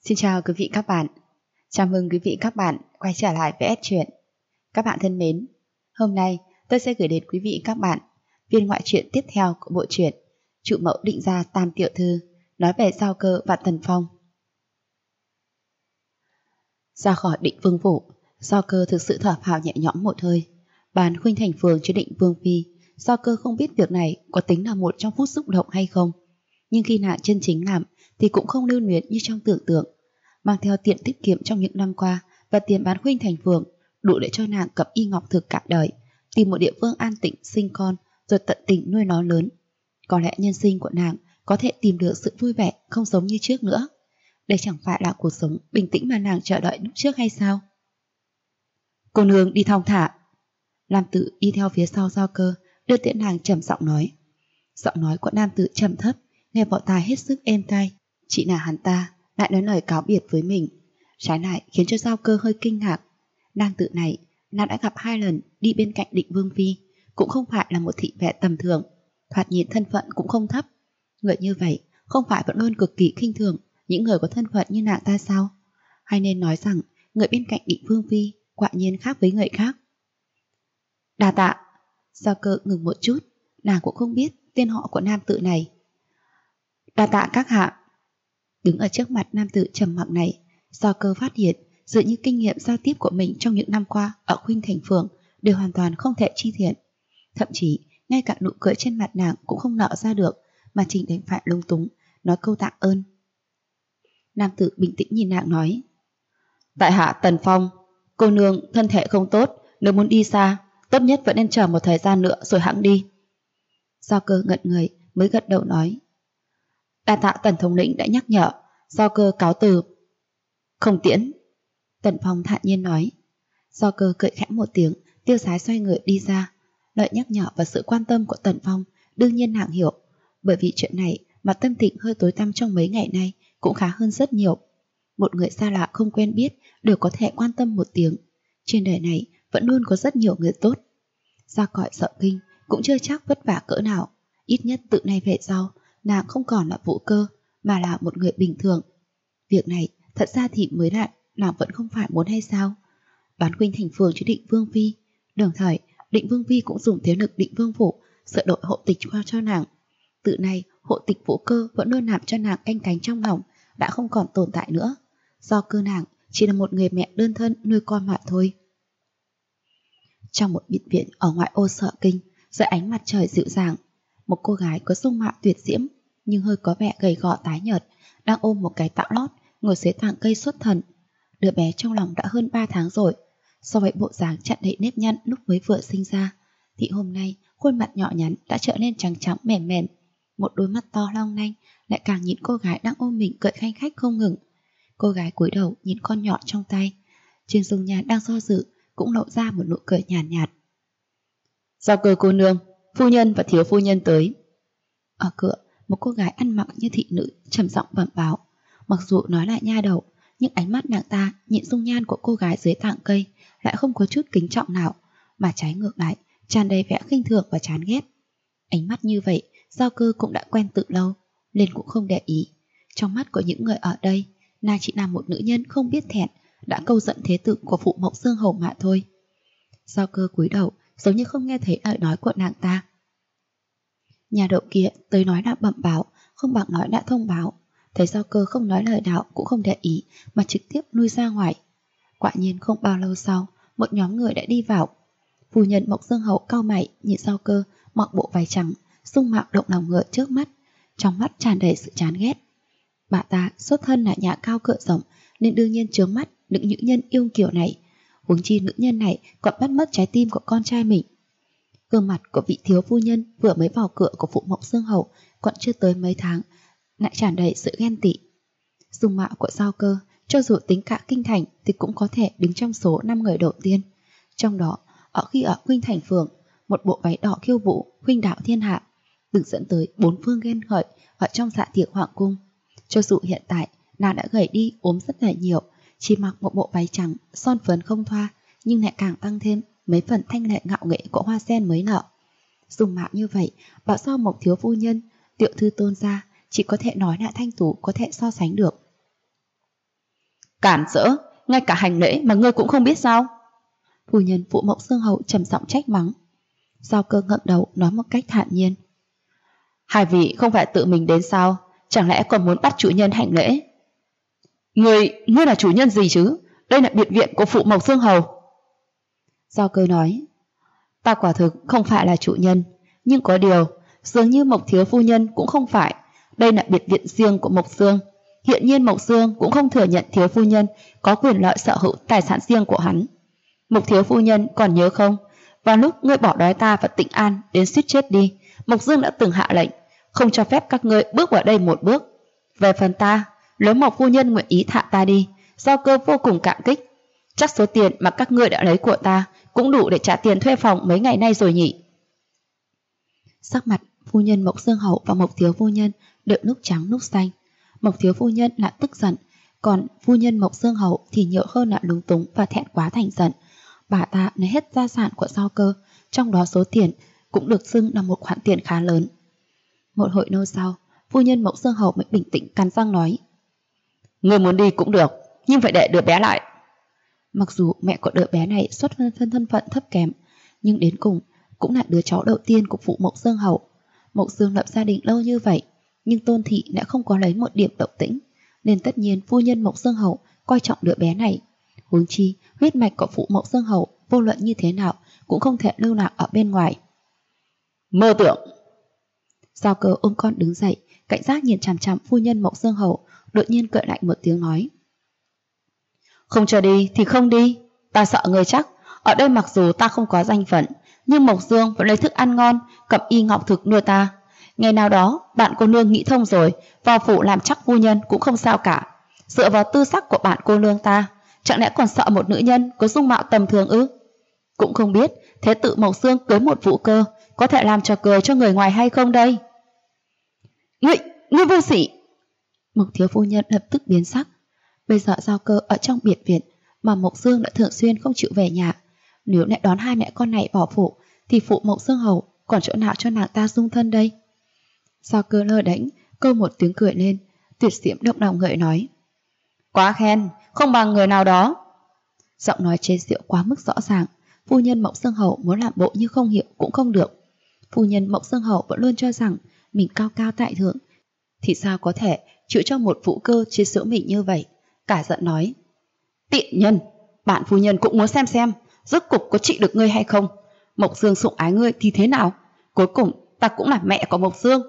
Xin chào quý vị các bạn. Chào mừng quý vị các bạn quay trở lại với S Truyện. Các bạn thân mến, hôm nay tôi sẽ gửi đến quý vị các bạn phiên ngoại truyện tiếp theo của bộ truyện Trụ Mẫu Định Gia Tam Tiểu Thư, nói về Giao Cơ và Tần Phong. Ra khỏi Định Vương phủ, Giao Cơ thực sự thở phào nhẹ nhõm một hơi. Bàn khuynh thành phường cho Định Vương phi, Giao Cơ không biết việc này có tính là một trong phút xúc động hay không, nhưng khi nàng chân chính làm thì cũng không lưu luyến như trong tưởng tượng. Mang theo tiền tiết kiệm trong những năm qua và tiền bán khuynh thành phường đủ để cho nàng cập y ngọc thực cả đời, tìm một địa phương an tĩnh sinh con rồi tận tình nuôi nó lớn. Có lẽ nhân sinh của nàng có thể tìm được sự vui vẻ không giống như trước nữa. Đây chẳng phải là cuộc sống bình tĩnh mà nàng chờ đợi lúc trước hay sao? Cô nương đi thong thả. Nam tử đi theo phía sau Giao Cơ, đưa tiễn nàng trầm giọng nói. Giọng nói của nam tử trầm thấp, nghe vào tai hết sức êm tai. Chỉ là hắn ta lại nói lời cáo biệt với mình, trái lại khiến cho Giao Cơ hơi kinh ngạc. Nam tử này nàng đã gặp 2 lần đi bên cạnh Định Vương phi, cũng không phải là một thị vệ tầm thường, thoạt nhìn thân phận cũng không thấp. Người như vậy không phải vẫn luôn cực kỳ khinh thường những người có thân phận như nàng ta sao? Hay nên nói rằng người bên cạnh Định Vương phi quả nhiên khác với người khác. Đa tạ. Giao Cơ ngừng một chút, nàng cũng không biết tên họ của nam tử này. Đa tạ các hạ. Đứng ở trước mặt nam tử trầm mặc này, Giao Cơ phát hiện dựa như kinh nghiệm giao tiếp của mình trong những năm qua ở khuynh thành phường đều hoàn toàn không thể chi thiện. Thậm chí ngay cả nụ cười trên mặt nàng cũng không nở ra được, mà chỉ đành phải lúng túng nói câu tạ ơn. Nam tử bình tĩnh nhìn nàng nói. Tại hạ Tần Phong, cô nương thân thể không tốt, nếu muốn đi xa tốt nhất vẫn nên chờ một thời gian nữa rồi hẵng đi. Giao Cơ ngẩn người mới gật đầu nói. Đa tạ Tần thống lĩnh đã nhắc nhở, Giao Cơ cáo từ. Không tiễn. Tần Phong thản nhiên nói. Giao Cơ cười khẽ một tiếng, tiêu sái xoay người đi ra. Lời nhắc nhở và sự quan tâm của Tần Phong đương nhiên nàng hiểu, bởi vì chuyện này mà tâm tình hơi tối tăm trong mấy ngày nay cũng khá hơn rất nhiều. Một người xa lạ không quen biết đều có thể quan tâm một tiếng. Trên đời này vẫn luôn có rất nhiều người tốt. Ra cõi sợ kinh cũng chưa chắc vất vả cỡ nào. Ít nhất từ nay về sau nàng không còn là Vũ Cơ mà là một người bình thường. Việc này thật ra thì mới lại nàng vẫn không phải muốn hay sao? Bán khuynh thành phường cho Định Vương phi, đồng thời Định Vương phi cũng dùng thế lực Định Vương phủ sửa đổi hộ tịch qua cho nàng. Từ nay hộ tịch Vũ Cơ vẫn luôn làm cho nàng canh cánh trong lòng đã không còn tồn tại nữa. Do cơ nàng chỉ là một người mẹ đơn thân nuôi con mà thôi. Trong một biệt viện ở ngoại ô Sợ Kinh, dưới ánh mặt trời dịu dàng, một cô gái có dung mạo tuyệt diễm nhưng hơi có vẻ gầy gò tái nhợt đang ôm một cái tã lót ngồi dưới tàng cây xuất thần. Đứa bé trong lòng đã hơn 3 tháng rồi. So với bộ dáng chặn đầy nếp nhăn lúc mới vừa sinh ra thì hôm nay khuôn mặt nhỏ nhắn đã trở nên trắng trắng mềm mềm. Một đôi mắt to long lanh lại càng nhìn cô gái đang ôm mình cười khanh khách không ngừng. Cô gái cúi đầu nhìn con nhỏ trong tay, trên dung nhan đang do dự cũng lộ ra một nụ cười nhàn nhạt. Giao Cơ cô nương, phu nhân và thiếu phu nhân tới. Ở cửa, một cô gái ăn mặc như thị nữ trầm giọng bẩm báo. Mặc dù nói là nha đầu, nhưng ánh mắt nàng ta nhìn dung nhan của cô gái dưới tàng cây lại không có chút kính trọng nào, mà trái ngược lại tràn đầy vẻ khinh thường và chán ghét. Ánh mắt như vậy Giao Cơ cũng đã quen từ lâu, nên cũng không để ý. Trong mắt của những người ở đây, nàng chỉ là một nữ nhân không biết thẹn đã câu giận thế tử của phụ mẫu Dương Hầu mà thôi. Giao Cơ cúi đầu giống như không nghe thấy lời nói của nàng ta. Nhà đậu kia tới nói đã bẩm báo, không bằng nói đã thông báo. Thấy Giao Cơ không nói lời nào cũng không để ý mà trực tiếp lui ra ngoài. Quả nhiên không bao lâu sau, một nhóm người đã đi vào. Phu nhân Mộc Dương Hầu cau mày nhìn Giao Cơ mặc bộ váy trắng, dung mạo động lòng người trước mắt, trong mắt tràn đầy sự chán ghét. Bà ta xuất thân là nhà cao cửa rộng nên đương nhiên chướng mắt những nữ nhân yêu kiểu này, huống chi nữ nhân này còn bắt mất trái tim của con trai mình. Gương mặt của vị thiếu phu nhân vừa mới vào cửa của phụ Mộc Dương Hầu còn chưa tới mấy tháng lại tràn đầy sự ghen tị. Dung mạo của Giao Cơ cho dù tính cả kinh thành thì cũng có thể đứng trong số 5 người đầu tiên. Trong đó, khi ở khuynh thành phường, một bộ váy đỏ khiêu vũ khuynh đảo thiên hạ từng dẫn tới 4 phương ghen hợi ở trong dạ tiệc hoàng cung. Cho dù hiện tại nàng đã gầy đi ốm rất là nhiều, chỉ mặc một bộ váy trắng son phấn không thoa, nhưng lại càng tăng thêm mấy phần thanh lệ ngạo nghễ của hoa sen mới nở. Dung mạo như vậy, bảo sao Mộc thiếu phu nhân, tiểu thư Tôn gia chỉ có thể nói là thanh tú có thể so sánh được. Cản rỡ, ngay cả hành lễ mà ngươi cũng không biết sao? Phu nhân phụ Mộng Xương Hậu trầm giọng trách mắng. Giao Cơ ngẩng đầu nói một cách thản nhiên. Hai vị không phải tự mình đến sao? Chẳng lẽ còn muốn bắt chủ nhân hành lễ? Ngươi là chủ nhân gì chứ? Đây là biệt viện của phụ Mộc Xương Hầu. Giao Cơ nói. Ta quả thực không phải là chủ nhân, nhưng có điều dường như Mộc thiếu phu nhân cũng không phải. Đây là biệt viện riêng của Mộc Dương. Hiện nhiên Mộc Dương cũng không thừa nhận thiếu phu nhân có quyền lợi sở hữu tài sản riêng của hắn. Mộc thiếu phu nhân còn nhớ không? Vào lúc ngươi bỏ đói ta và Tịnh An đến suýt chết đi, Mộc Dương đã từng hạ lệnh không cho phép các ngươi bước vào đây một bước. Về phần ta, nếu Mộc phu nhân nguyện ý thả ta đi, Giao Cơ vô cùng cảm kích. Chắc số tiền mà các ngươi đã lấy của ta cũng đủ để trả tiền thuê phòng mấy ngày nay rồi nhỉ? Sắc mặt phu nhân Mộc Dương Hậu và Mộc thiếu phu nhân đều lúc trắng lúc xanh. Mộc thiếu phu nhân là tức giận, còn phu nhân Mộc Dương Hậu thì nhiều hơn là lúng túng và thẹn quá thành giận. Bà ta lấy hết gia sản của Giao Cơ, trong đó số tiền cũng được xưng là một khoản tiền khá lớn. Một hồi lâu sau, phu nhân Mộc Dương Hậu mới bình tĩnh cắn răng nói. Người muốn đi cũng được, nhưng phải để đứa bé lại. Mặc dù mẹ của đứa bé này xuất thân phận thấp kém, nhưng đến cùng cũng là đứa cháu đầu tiên của phụ Mộc Dương Hậu. Mộc Dương lập gia đình lâu như vậy, nhưng Tôn thị đã không có lấy một điểm động tĩnh, nên tất nhiên phu nhân Mộc Dương Hậu coi trọng đứa bé này. Huống chi huyết mạch của phụ Mộc Dương Hậu vô luận như thế nào cũng không thể lưu lạc ở bên ngoài. Mơ tưởng. Giao Cơ ôm con đứng dậy, cảnh giác nhìn chằm chằm phu nhân Mộc Dương Hậu, đột nhiên cười lạnh một tiếng nói. Không cho đi thì không đi, ta sợ người chắc. Ở đây mặc dù ta không có danh phận, nhưng Mộc Dương vẫn lấy thức ăn ngon, cầm y ngọc thực nuôi ta. Ngày nào đó bạn cô nương nghĩ thông rồi, vào phủ làm chắc phu nhân cũng không sao cả. Dựa vào tư sắc của bạn cô nương ta, chẳng lẽ còn sợ một nữ nhân có dung mạo tầm thường ư? Cũng không biết thế tự Mộc Dương cưới một Vũ Cơ có thể làm trò cười cho người ngoài hay không đây? Ngươi vô sỉ! Mộc thiếu phu nhân lập tức biến sắc. Bây giờ Giao Cơ ở trong biệt viện mà Mộc Dương đã thường xuyên không chịu về nhà. Nếu lại đón hai mẹ con này vào phủ thì phụ Mộc Dương Hầu còn chỗ nào cho nàng ta dung thân đây? Giao Cơ lơ đánh, câu một tiếng cười lên, tuyệt diễm động lòng người nói. Quá khen, không bằng người nào đó. Giọng nói chế giễu quá mức rõ ràng, phu nhân Mộc Dương Hầu muốn làm bộ như không hiểu cũng không được. Phu nhân Mộc Dương Hầu vẫn luôn cho rằng mình cao cao tại thượng, thì sao có thể chịu cho một Vũ Cơ chế giễu mình như vậy. Cả giận nói. Tiện nhân, bản phu nhân cũng muốn xem rốt cục có trị được ngươi hay không. Mộc Dương sủng ái ngươi thì thế nào? Cuối cùng ta cũng là mẹ của Mộc Dương.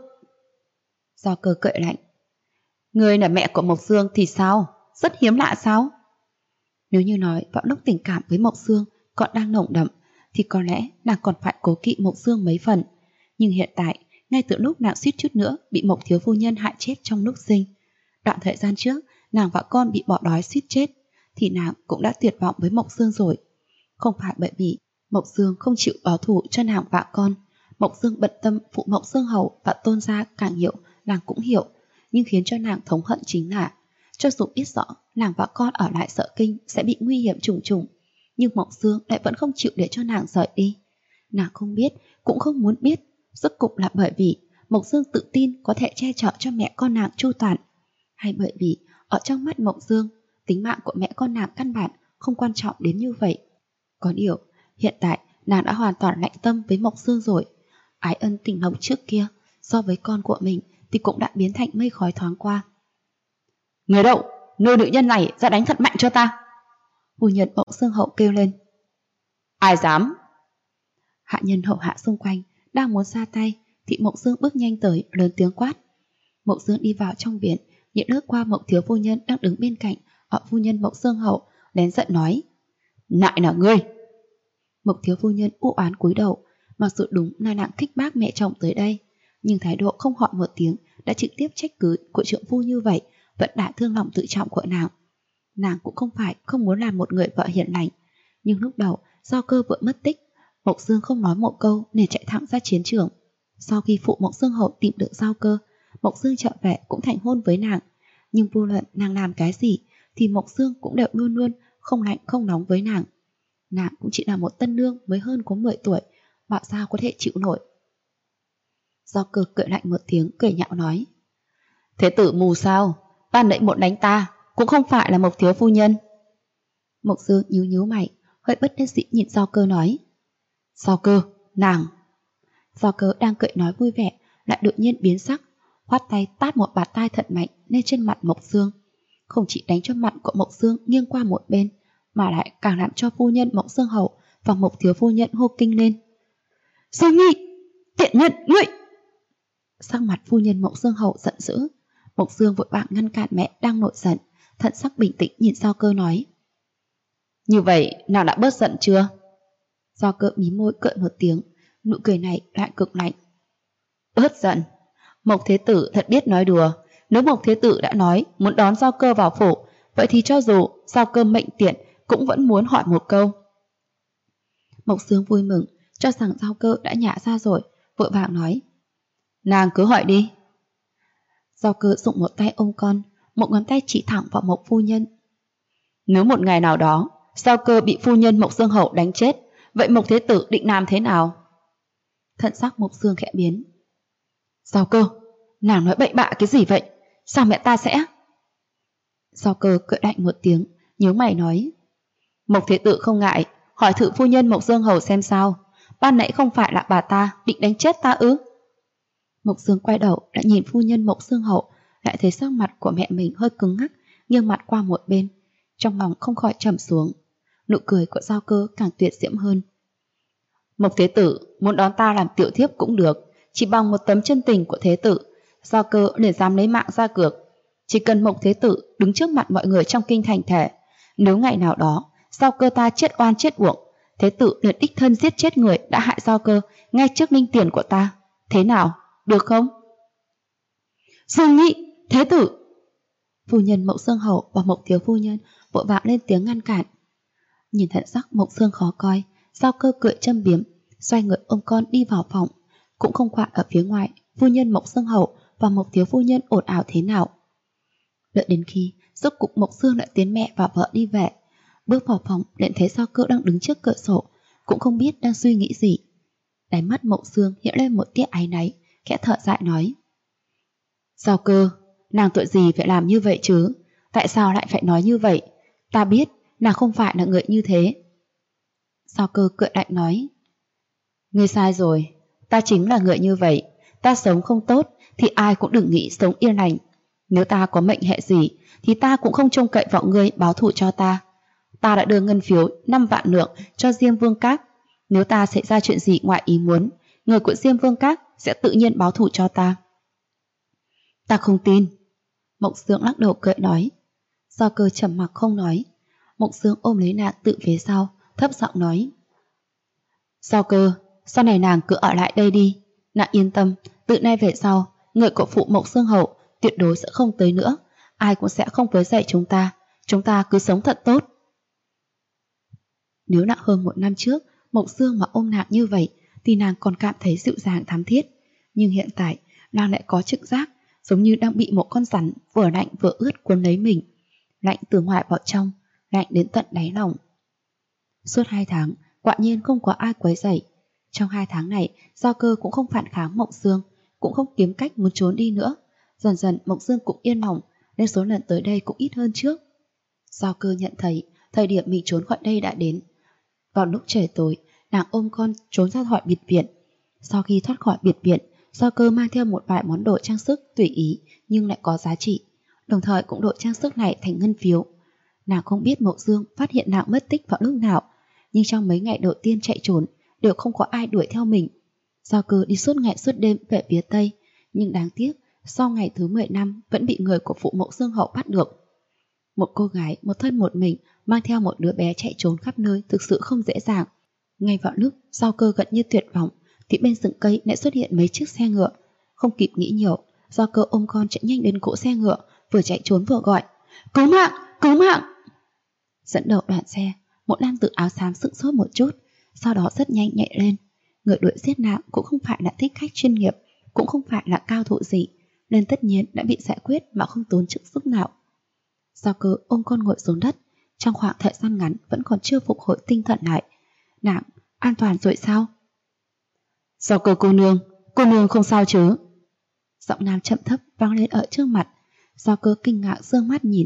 Giao Cơ cười lạnh. Ngươi là mẹ của Mộc Dương thì sao? Rất hiếm lạ sao? Nếu như nói vào lúc tình cảm với Mộc Dương còn đang nồng đậm thì có lẽ nàng còn phải cố kỵ Mộc Dương mấy phần. Nhưng hiện tại, ngay từ lúc nàng suýt chút nữa bị Mộc thiếu phu nhân hại chết trong lúc sinh, đoạn thời gian trước nàng và con bị bỏ đói suýt chết, thì nàng cũng đã tuyệt vọng với Mộc Dương rồi. Không phải bởi vì Mộc Dương không chịu báo thù cho nàng và con. Mộc Dương bận tâm phụ Mộc Dương Hầu và Tôn gia càng hiểu, nàng cũng hiểu. Nhưng khiến cho nàng thống hận chính là, cho dù biết rõ nàng và con ở lại Sợ Kinh sẽ bị nguy hiểm trùng trùng, nhưng Mộc Dương lại vẫn không chịu để cho nàng rời đi. Nàng không biết, cũng không muốn biết, rốt cục là bởi vì Mộc Dương tự tin có thể che chở cho mẹ con nàng chu toàn, hay bởi vì ở trong mắt Mộc Dương, tính mạng của mẹ con nàng căn bản không quan trọng đến như vậy. Có điều, hiện tại nàng đã hoàn toàn lạnh tâm với Mộc Dương rồi. Ái ân tình nồng trước kia, so với con của mình thì cũng đã biến thành mây khói thoáng qua. Người đậu, nơi nữ nhân này ra đánh thật mạnh cho ta! Phu nhân Mộc Dương Hậu kêu lên. Ai dám? Hạ nhân hậu hạ xung quanh đang muốn ra tay thì Mộc Dương bước nhanh tới, lớn tiếng quát. Mộc Dương đi vào trong viện, nhìn lướt qua Mộc thiếu phu nhân đang đứng bên cạnh ở phu nhân Mộc Dương Hậu, lén giận nói. Lại là ngươi! Mộc thiếu phu nhân u oán cúi đầu, mặc dù đúng là nàng khích bác mẹ chồng tới đây, nhưng thái độ không hỏi một tiếng đã trực tiếp trách cứ của trượng phu như vậy vẫn đã thương lòng tự trọng của nàng. Nàng cũng không phải không muốn làm một người vợ hiền lành, nhưng lúc đầu do Cơ vợ mất tích, Mộc Dương không nói một câu nên chạy thẳng ra chiến trường. Sau khi phụ Mộc Dương Hậu tìm được Giao Cơ, Mộc Dương trở về cũng thành hôn với nàng, nhưng vô luận nàng làm cái gì thì Mộc Dương cũng đều luôn luôn không lạnh không nóng với nàng. Nàng cũng chỉ là một tân nương mới hơn có 10 tuổi, bảo sao có thể chịu nổi. Giao Cơ cười lạnh một tiếng, cười nhạo nói. Thế tử mù sao? Ban nãy một đánh ta, cũng không phải là Mộc thiếu phu nhân. Mộc Dương nhíu nhíu mày, hơi bất đắc dĩ nhìn Giao Cơ nói. Giao Cơ, nàng. Giao Cơ đang cười nói vui vẻ, lại đột nhiên biến sắc, khoát tay tát một bạt tai thật mạnh lên trên mặt Mộc Dương. Không chỉ đánh cho mặt của Mộc Dương nghiêng qua một bên, mà lại càng làm cho phu nhân Mộc Dương hậu và Mộc thiếu phu nhân hô kinh lên. Dương Nhi, tiện nhân, ngươi! Sắc mặt phu nhân Mộc Dương hậu giận dữ. Mộc Dương vội vàng ngăn cản mẹ đang nổi giận, thần sắc bình tĩnh nhìn Giao Cơ nói. Như vậy, nàng đã bớt giận chưa? Giao Cơ mí môi cười một tiếng, nụ cười này lại cực lạnh. Bớt giận? Mộc thế tử thật biết nói đùa. Nếu Mộc thế tử đã nói muốn đón Giao Cơ vào phủ, vậy thì cho dù Giao Cơ mệnh tiện cũng vẫn muốn hỏi một câu. Mộc Dương vui mừng, cho rằng Giao Cơ đã nhả ra rồi, vội vàng nói. Nàng cứ hỏi đi. Giao Cơ dùng một tay ôm con, một ngón tay chỉ thẳng vào Mộc phu nhân. Nếu một ngày nào đó Giao Cơ bị phu nhân Mộc Dương hậu đánh chết, vậy Mộc thế tử định làm thế nào? Thận sắc Mộc Dương khẽ biến. Giao Cơ, nàng nói bậy bạ cái gì vậy? Sao mẹ ta sẽ... Giao Cơ cười lạnh một tiếng, nhíu mày nói. Mộc thế tử không ngại, hỏi thử phu nhân Mộc Dương hầu xem sao. Ban nãy không phải là bà ta định đánh chết ta ư? Mộc Dương quay đầu đã nhìn phu nhân Mộc Dương hậu, lại thấy sắc mặt của mẹ mình hơi cứng ngắc, nghiêng mặt qua một bên, trong lòng không khỏi trầm xuống. Nụ cười của Giao Cơ càng tuyệt diễm hơn. Mộc thế tử muốn đón ta làm tiểu thiếp cũng được, chỉ bằng một tấm chân tình của thế tử, Giao Cơ liền dám lấy mạng ra cược. Chỉ cần Mộc thế tử đứng trước mặt mọi người trong kinh thành thể, nếu ngày nào đó Giao Cơ ta chết oan chết uổng, thế tử liền đích thân giết chết người đã hại Giao Cơ ngay trước linh tiền của ta. Thế nào, được không? Dương Nhị, thế tử! Phu nhân Mộc Dương hậu và Mộc thiếu phu nhân vội vàng lên tiếng ngăn cản. Nhìn thần sắc Mộc Dương khó coi, Giao Cơ cười châm biếm, xoay người ôm con đi vào phòng. Cũng không quản ở phía ngoài phu nhân Mộc Dương hậu và Mộc thiếu phu nhân ồn ào thế nào. Đợi đến khi rốt cục Mộc Dương lại tiến mẹ và vợ đi về, bước vào phòng liền thấy Giao Cơ đang đứng trước cửa sổ, cũng không biết đang suy nghĩ gì. Đáy mắt Mộc Dương hiện lên một tia áy náy, khẽ thở dài nói. Giao Cơ, nàng tội gì phải làm như vậy chứ? Tại sao lại phải nói như vậy? Ta biết nàng không phải là người như thế. Giao Cơ cười lạnh nói. Ngươi sai rồi, ta chính là người như vậy. Ta sống không tốt thì ai cũng đừng nghĩ sống yên lành. Nếu ta có mệnh hệ gì thì ta cũng không trông cậy vào ngươi báo thù cho ta. Ta đã đưa ngân phiếu 5 vạn lượng cho Diêm Vương Các. Nếu ta xảy ra chuyện gì ngoài ý muốn, người của Diêm Vương Các sẽ tự nhiên báo thù cho ta. Ta không tin. Mộc Dương lắc đầu cười nói. Giao Cơ trầm mặc không nói. Mộc Dương ôm lấy nàng tự phía sau, thấp giọng nói. Giao Cơ, sau này nàng cứ ở lại đây đi. Nàng yên tâm, từ nay về sau, người của phụ Mộc Dương hậu tuyệt đối sẽ không tới nữa. Ai cũng sẽ không quấy rầy chúng ta cứ sống thật tốt. Nếu nặng hơn 1 năm trước, Mộc Dương mà ôm nàng như vậy thì nàng còn cảm thấy dịu dàng thắm thiết. Nhưng hiện tại, nàng lại có trực giác giống như đang bị một con rắn vừa lạnh vừa ướt cuốn lấy mình. Lạnh từ ngoài vào trong, lạnh đến tận đáy lòng. Suốt 2 tháng, quả nhiên không có ai quấy rầy. Trong 2 tháng này, Giao Cơ cũng không phản kháng Mộc Dương, cũng không kiếm cách muốn trốn đi nữa. Dần dần Mộc Dương cũng yên lòng, nên số lần tới đây cũng ít hơn trước. Giao Cơ nhận thấy thời điểm mình trốn khỏi đây đã đến. Vào lúc trời tối, nàng ôm con trốn ra khỏi biệt viện. Sau khi thoát khỏi biệt viện, Giao Cơ mang theo một vài món đồ trang sức tùy ý nhưng lại có giá trị, đồng thời cũng đổi trang sức này thành ngân phiếu. Nàng không biết Mộc Dương phát hiện nàng mất tích vào lúc nào, nhưng trong mấy ngày đầu tiên chạy trốn đều không có ai đuổi theo mình. Giao Cơ đi suốt ngày suốt đêm về phía Tây, nhưng đáng tiếc sau ngày thứ 10 năm vẫn bị người của phụ Mộc Dương hậu bắt được. Một cô gái một thân một mình mang theo một đứa bé chạy trốn khắp nơi thực sự không dễ dàng. Ngay vào lúc Giao Cơ gần như tuyệt vọng thì bên rừng cây lại xuất hiện mấy chiếc xe ngựa. Không kịp nghĩ nhiều, Giao Cơ ôm con chạy nhanh đến cỗ xe ngựa, vừa chạy trốn vừa gọi. Cứu mạng! Cứu mạng! Dẫn đầu đoàn xe, một nam tử áo xám sững sốt một chút, sau đó rất nhanh nhạy lên. Người đuổi giết nàng cũng không phải là thích khách chuyên nghiệp, cũng không phải là cao thủ gì, nên tất nhiên đã bị giải quyết mà không tốn chút sức nào. Giao Cơ ôm con ngồi xuống đất, trong khoảng thời gian ngắn vẫn còn chưa phục hồi tinh thần lại. Nàng an toàn rồi sao? Giao Cơ cô nương không sao chứ? Giọng nam chậm thấp vang lên ở trước mặt. Giao Cơ kinh ngạc giương mắt nhìn,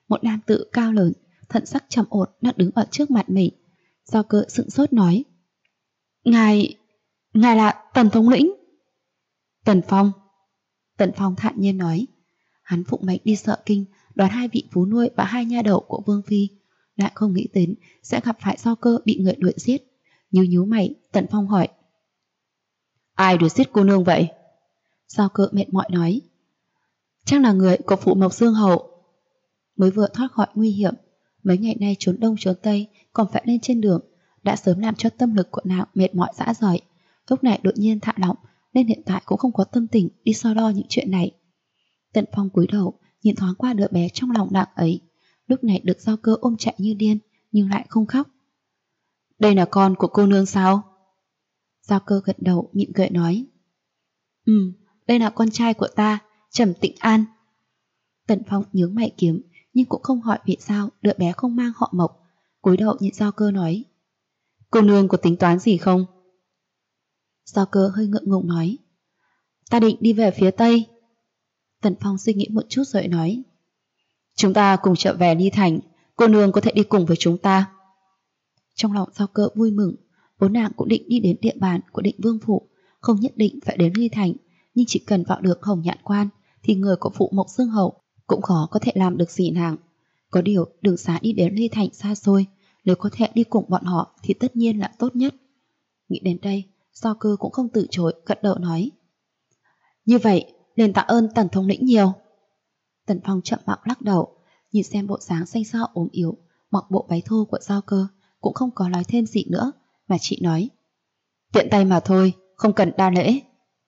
một nam tử cao lớn, thần sắc trầm ổn đang đứng ở trước mặt mình. Giao Cơ sững sốt nói: Ngài là Tần thống lĩnh. Tần Phong. Tần Phong thản nhiên nói. Hắn phụng mệnh đi Sợ Kinh đón 2 vị vú nuôi và 2 nha đầu của Vương Phi, lại không nghĩ đến sẽ gặp phải Giao Cơ bị người đuổi giết. Nhíu mày, Tần Phong hỏi: Ai đuổi giết cô nương vậy? Giao Cơ mệt mỏi nói: Chắc là người của Phụ Mộc Dương Hầu. Mới vừa thoát khỏi nguy hiểm, mấy ngày nay trốn đông trốn tây còn phải lên trên đường, đã sớm làm cho tâm lực của nàng mệt mỏi rã rời. Lúc này đột nhiên thả lỏng, nên hiện tại cũng không có tâm tình đi so đo những chuyện này. Tần Phong cúi đầu nhìn thoáng qua đứa bé trong lòng nàng ấy, lúc này được Giao Cơ ôm chạy như điên nhưng lại không khóc. Đây là con của cô nương sao? Giao Cơ gật đầu mỉm cười nói: Đây là con trai của ta, Trầm Tịnh An. Tần Phong nhướng mày kiếm, nhưng cũng không hỏi vì sao đứa bé không mang họ Mộc, cúi đầu nhìn Giao Cơ nói: Cô nương có tính toán gì không? Giao Cơ hơi ngượng ngùng nói: Ta định đi về phía Tây. Tần Phong suy nghĩ một chút rồi nói: Chúng ta cùng trở về Ly Thành, cô nương có thể đi cùng với chúng ta. Trong lòng Giao Cơ vui mừng, vốn nàng cũng định đi đến địa bàn của Định Vương Phủ, không nhất định phải đến Ly Thành, nhưng chỉ cần vào được Hồng Nhạn Quan thì người của Phụ Mộc Dương Hầu cũng khó có thể làm được gì nàng. Có điều đường xá đi đến Ly Thành xa xôi, nếu có thể đi cùng bọn họ thì tất nhiên là tốt nhất. Nghĩ đến đây, Giao Cơ cũng không từ chối, gật đầu nói: Như vậy, liền tạ ơn Tần thống lĩnh nhiều. Tần Phong chậm lặng lắc đầu, nhìn xem bộ dáng xanh xao ốm yếu, mặc bộ váy thô của Giao Cơ, cũng không có nói thêm gì nữa, mà chỉ nói: Tiện tay mà thôi, không cần đa lễ.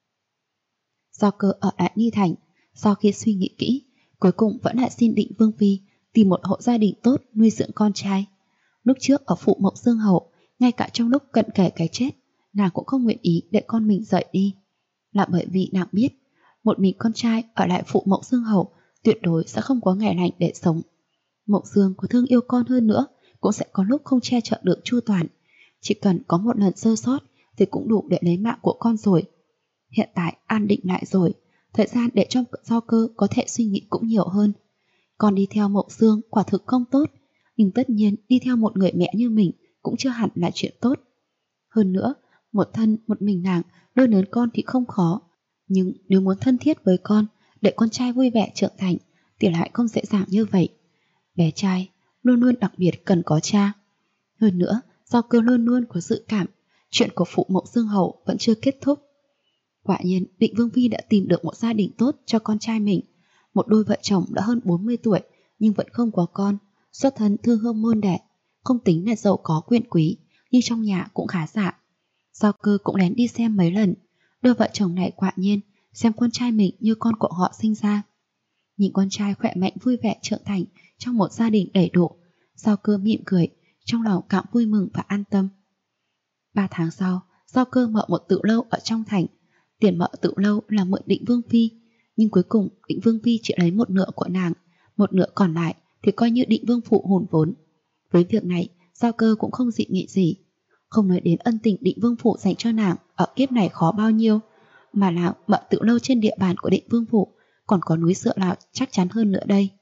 Giao Cơ ở lại Ly Thành, sau khi suy nghĩ kỹ, cuối cùng vẫn lại xin Định Vương Phi tìm một hộ gia đình tốt nuôi dưỡng con trai. Lúc trước ở Phụ Mộc Dương Hầu, ngay cả trong lúc cận kề cái chết, nàng cũng không nguyện ý để con mình rời đi, là bởi vì nàng biết một mình con trai ở lại Phụ Mộc Dương Hầu tuyệt đối sẽ không có ngày lành để sống. Mộc Dương có thương yêu con hơn nữa cũng sẽ có lúc không che chở được chu toàn, chỉ cần có một lần sơ sót thì cũng đủ để lấy mạng của con rồi. Hiện tại an định lại rồi, thời gian để cho Giao Cơ có thể suy nghĩ cũng nhiều hơn. Con đi theo Mộc Dương quả thực không tốt, nhưng tất nhiên đi theo một người mẹ như mình cũng chưa hẳn là chuyện tốt. Hơn nữa, một thân một mình nàng nuôi lớn con thì không khó, nhưng nếu muốn thân thiết với con, để con trai vui vẻ trưởng thành thì lại không dễ dàng như vậy. Bé trai luôn luôn đặc biệt cần có cha. Hơn nữa, Giao Cơ luôn luôn có dự cảm chuyện của Phụ Mộc Dương Hầu vẫn chưa kết thúc. Quả nhiên Định Vương Phi đã tìm được một gia đình tốt cho con trai mình. Một đôi vợ chồng đã hơn 40 tuổi nhưng vẫn không có con, xuất thân thư hương môn đệ, không tính là giàu có quyền quý, nhưng trong nhà cũng khá giả. Giao Cơ cũng lén đi xem mấy lần. Đôi vợ chồng này quả nhiên xem con trai mình như con của họ sinh ra. Nhìn con trai khỏe mạnh vui vẻ trưởng thành trong một gia đình đầy đủ, Giao Cơ mỉm cười, trong lòng cảm vui mừng và an tâm. 3 tháng sau, Giao Cơ mở một tự lâu ở trong thành. Tiền mở tự lâu là mượn Định Vương Phi, nhưng cuối cùng Định Vương Phi chỉ lấy một nửa của nàng, một nửa còn lại thì coi như Định Vương Phụ hùn vốn. Với việc này, Giao Cơ cũng không dị nghị gì. Không nói đến ân tình Định Vương Phụ dành cho nàng ở kiếp này khó bao nhiêu, mà là mở tự lâu trên địa bàn của Định Vương Phụ còn có núi Dựa Lào chắc chắn hơn nữa đây.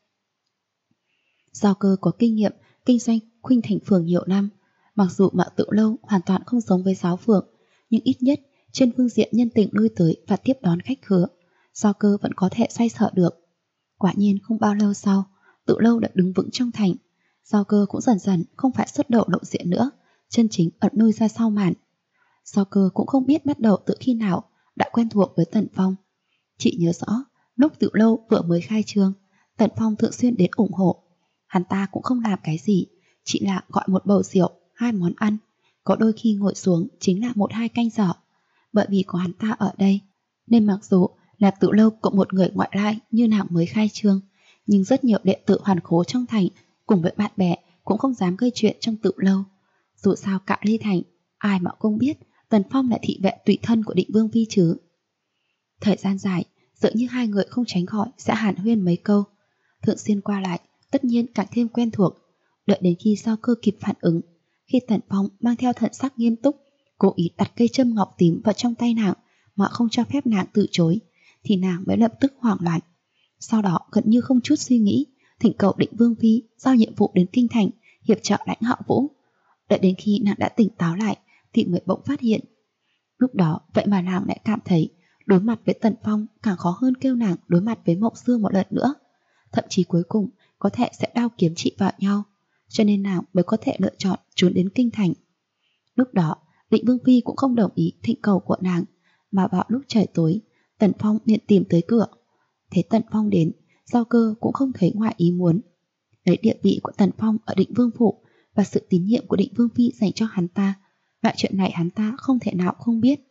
Giao Cơ có kinh nghiệm kinh doanh Khuynh Thành Phường nhiều năm, mặc dù mở tự lâu hoàn toàn không giống với Giáo Phường, nhưng ít nhất trên phương diện nhân tình lui tới và tiếp đón khách khứa, Giao Cơ vẫn có thể xoay sở được. Quả nhiên không bao lâu sau, tự lâu đã đứng vững trong thành. Giao Cơ cũng dần dần không phải xuất đầu lộ diện nữa, chân chính ẩn nuôi ra sau màn. Giao Cơ cũng không biết bắt đầu từ khi nào đã quen thuộc với Tần Phong. Chị nhớ rõ, lúc tự lâu vừa mới khai trương, Tần Phong thường xuyên đến ủng hộ. Hắn ta cũng không làm cái gì, chỉ là gọi một bầu rượu, 2 món ăn, có đôi khi ngồi xuống chính là 1-2 canh giờ. Bởi vì có hắn ta ở đây, nên mặc dù là tự lâu cộng một người ngoại lai như nàng mới khai trương, nhưng rất nhiều đệ tử hoàn khố trong thành cùng với bạn bè cũng không dám gây chuyện trong tự lâu. Dù sao cả Ly Thành, ai mà không biết Tần Phong là thị vệ tùy thân của Định Vương Phi chứ. Thời gian dài, dường như hai người không tránh khỏi sẽ hàn huyên mấy câu. Thường xuyên qua lại, tất nhiên càng thêm quen thuộc. Đợi đến khi Giao Cơ kịp phản ứng, khi Tần Phong mang theo thần sắc nghiêm túc, cố ý đặt cây châm ngọc tím vào trong tay nàng mà không cho phép nàng từ chối, thì nàng mới lập tức hoảng loạn. Sau đó gần như không chút suy nghĩ, thỉnh cầu Định Vương phi giao nhiệm vụ đến kinh thành hiệp trợ Lãnh Hạo Vũ. Đợi đến khi nàng đã tỉnh táo lại thì mới bỗng phát hiện. Lúc đó vậy mà nàng lại cảm thấy đối mặt với Tần Phong càng khó hơn kêu nàng đối mặt với Mộng Dương một lần nữa. Thậm chí cuối cùng có thể sẽ đao kiếm trị vào nhau, cho nên nàng mới có thể lựa chọn trốn đến kinh thành. Lúc đó Định Vương phi cũng không đồng ý thỉnh cầu của nàng, mà vào lúc trời tối Tần Phong liền tìm tới cửa. Thế Tần Phong đến, Giao Cơ cũng không thấy ngoài ý muốn. Lấy địa vị của Tần Phong ở Định Vương phủ và sự tín nhiệm của Định Vương phi dành cho hắn ta, loại chuyện này hắn ta không thể nào không biết.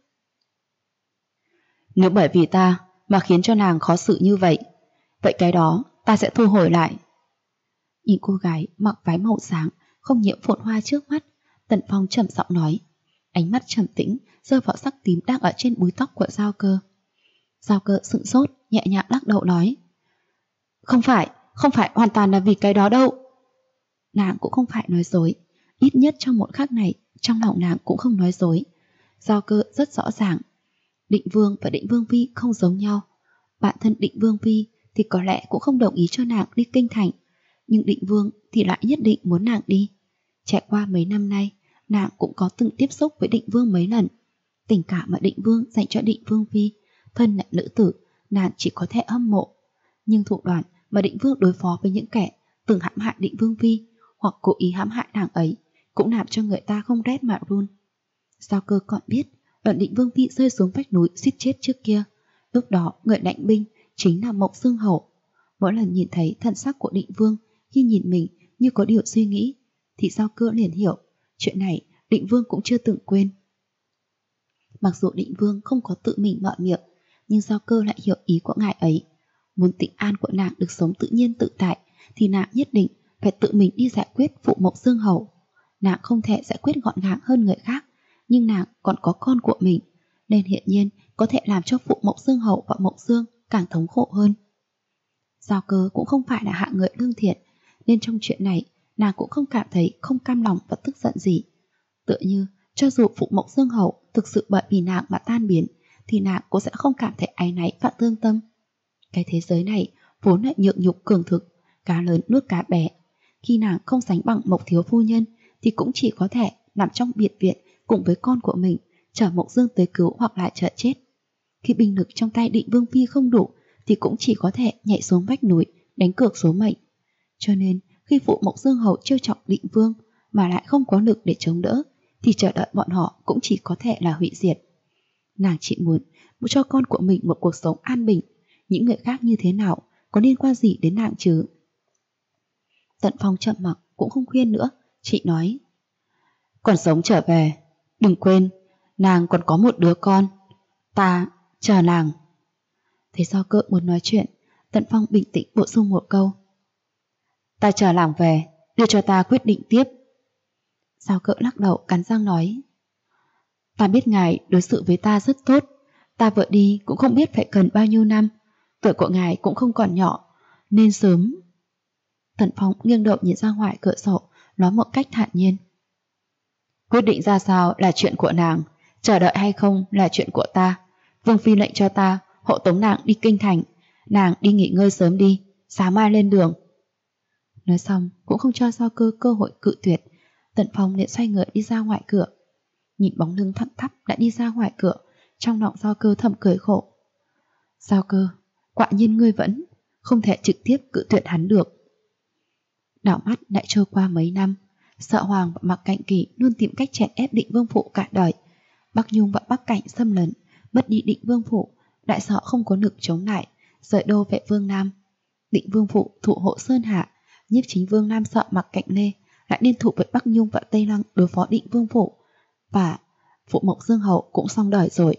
Nếu bởi vì ta mà khiến cho nàng khó xử như vậy, vậy cái đó ta sẽ thu hồi lại. Nhìn cô gái mặc váy màu sáng không nhiễm phồn hoa trước mắt, Tần Phong trầm giọng nói, ánh mắt trầm tĩnh rơi vào sắc tím đang ở trên búi tóc của Giao Cơ. Giao Cơ sững sốt, nhẹ nhàng lắc đầu nói, không phải hoàn toàn là vì cái đó đâu. Nàng cũng không phải nói dối, ít nhất trong một khắc này trong lòng nàng cũng không nói dối. Giao Cơ rất rõ ràng, Định Vương và Định Vương phi không giống nhau. Bản thân Định Vương phi thì có lẽ cũng không đồng ý cho nàng đi kinh thành, nhưng Định Vương thì lại nhất định muốn nàng đi. Trải qua mấy năm nay, nàng cũng có từng tiếp xúc với Định Vương mấy lần. Tình cảm mà Định Vương dành cho Định Vương phi, thân là nữ tử, nàng chỉ có thể hâm mộ. Nhưng thủ đoạn mà Định Vương đối phó với những kẻ từng hãm hại Định Vương phi hoặc cố ý hãm hại nàng ấy cũng làm cho người ta không rét mà run. Giao Cơ còn biết lần Định Vương phi rơi xuống vách núi suýt chết trước kia, lúc đó người lãnh binh chính là Mộng Dương Hầu. Mỗi lần nhìn thấy thần sắc của Định Vương khi nhìn mình như có điều suy nghĩ, thì Giao Cơ liền hiểu chuyện này Định Vương cũng chưa từng quên. Mặc dù Định Vương không có tự mình mở miệng, nhưng Giao Cơ lại hiểu ý của ngài ấy. Muốn Tĩnh An của nàng được sống tự nhiên tự tại thì nàng nhất định phải tự mình đi giải quyết vụ Mộng Dương Hầu. Nàng không thể giải quyết gọn gàng hơn người khác, nhưng nàng còn có con của mình, nên hiển nhiên có thể làm cho phụ Mộng Dương Hầu và Mộng Dương càng thống khổ hơn. Giao Cơ cũng không phải là hạng người lương thiện, nên trong chuyện này nàng cũng không cảm thấy không cam lòng và tức giận gì. Tựa như cho dù phụ Mộng Dương Hầu thực sự bởi vì nàng mà tan biến, thì nàng cũng sẽ không cảm thấy áy náy và thương tâm. Cái thế giới này vốn là nhượng nhục cường thực, cá lớn nuốt cá bé. Khi nàng không sánh bằng Mộc thiếu phu nhân thì cũng chỉ có thể nằm trong biệt viện cùng với con của mình, chờ Mộng Dương tới cứu hoặc lại chờ chết. Khi binh lực trong tay Định Vương phi không đủ thì cũng chỉ có thể nhảy xuống vách núi đánh cược số mệnh. Cho nên khi phụ Mộng Dương Hầu trêu chọc Định Vương mà lại không có lực để chống đỡ thì chờ đợi bọn họ cũng chỉ có thể là hủy diệt. Nàng chỉ muốn cho con của mình một cuộc sống an bình, những người khác như thế nào có liên quan gì đến nàng chứ. Tần Phong chậm mặc cũng không khuyên nữa, chị nói, còn sống trở về, đừng quên nàng còn có một đứa con, ta chờ nàng. Thấy Giao Cơ muốn nói chuyện, Tần Phong bình tĩnh bổ sung một câu, ta chờ nàng về đưa cho ta quyết định tiếp. Giao Cơ lắc đầu cắn răng nói, ta biết ngài đối xử với ta rất tốt, ta vợ đi cũng không biết phải cần bao nhiêu năm, tuổi của ngài cũng không còn nhỏ, nên sớm. Tần Phong nghiêng đầu nhìn ra ngoài cửa sổ, nói một cách thản nhiên, quyết định ra sao là chuyện của nàng, chờ đợi hay không là chuyện của ta. Vương phi lệnh cho ta hộ tống nàng đi kinh thành, nàng đi nghỉ ngơi sớm đi, sáng mai lên đường. Nói xong cũng không cho Giao Cơ cơ hội cự tuyệt, Tần Phong liền xoay người đi ra ngoài cửa. Nhìn bóng lưng thẳng tắp đã đi ra ngoài cửa, trong lòng Giao Cơ thầm cười khổ. Giao Cơ, quả nhiên ngươi vẫn không thể trực tiếp cự tuyệt hắn được. Đảo mắt lại trôi qua mấy năm, Sợ Hoàng và Mạc Cạnh Kỳ luôn tìm cách chèn ép Định Vương phủ cả đời. Bắc Nhung và Bắc Cảnh xâm lấn, mất đi Định Vương phủ, Đại Sợ không có lực chống lại, rời đô về Vương Nam. Định Vương phủ thụ hộ Sơn Hạ, Nhiếp Chính Vương Nam Sợ Mạc Cạnh Lê lại liên thủ với Bắc Nhung và Tây Lăng đối phó Định Vương phủ, và phụ Mộc Dương Hậu cũng xong đời rồi.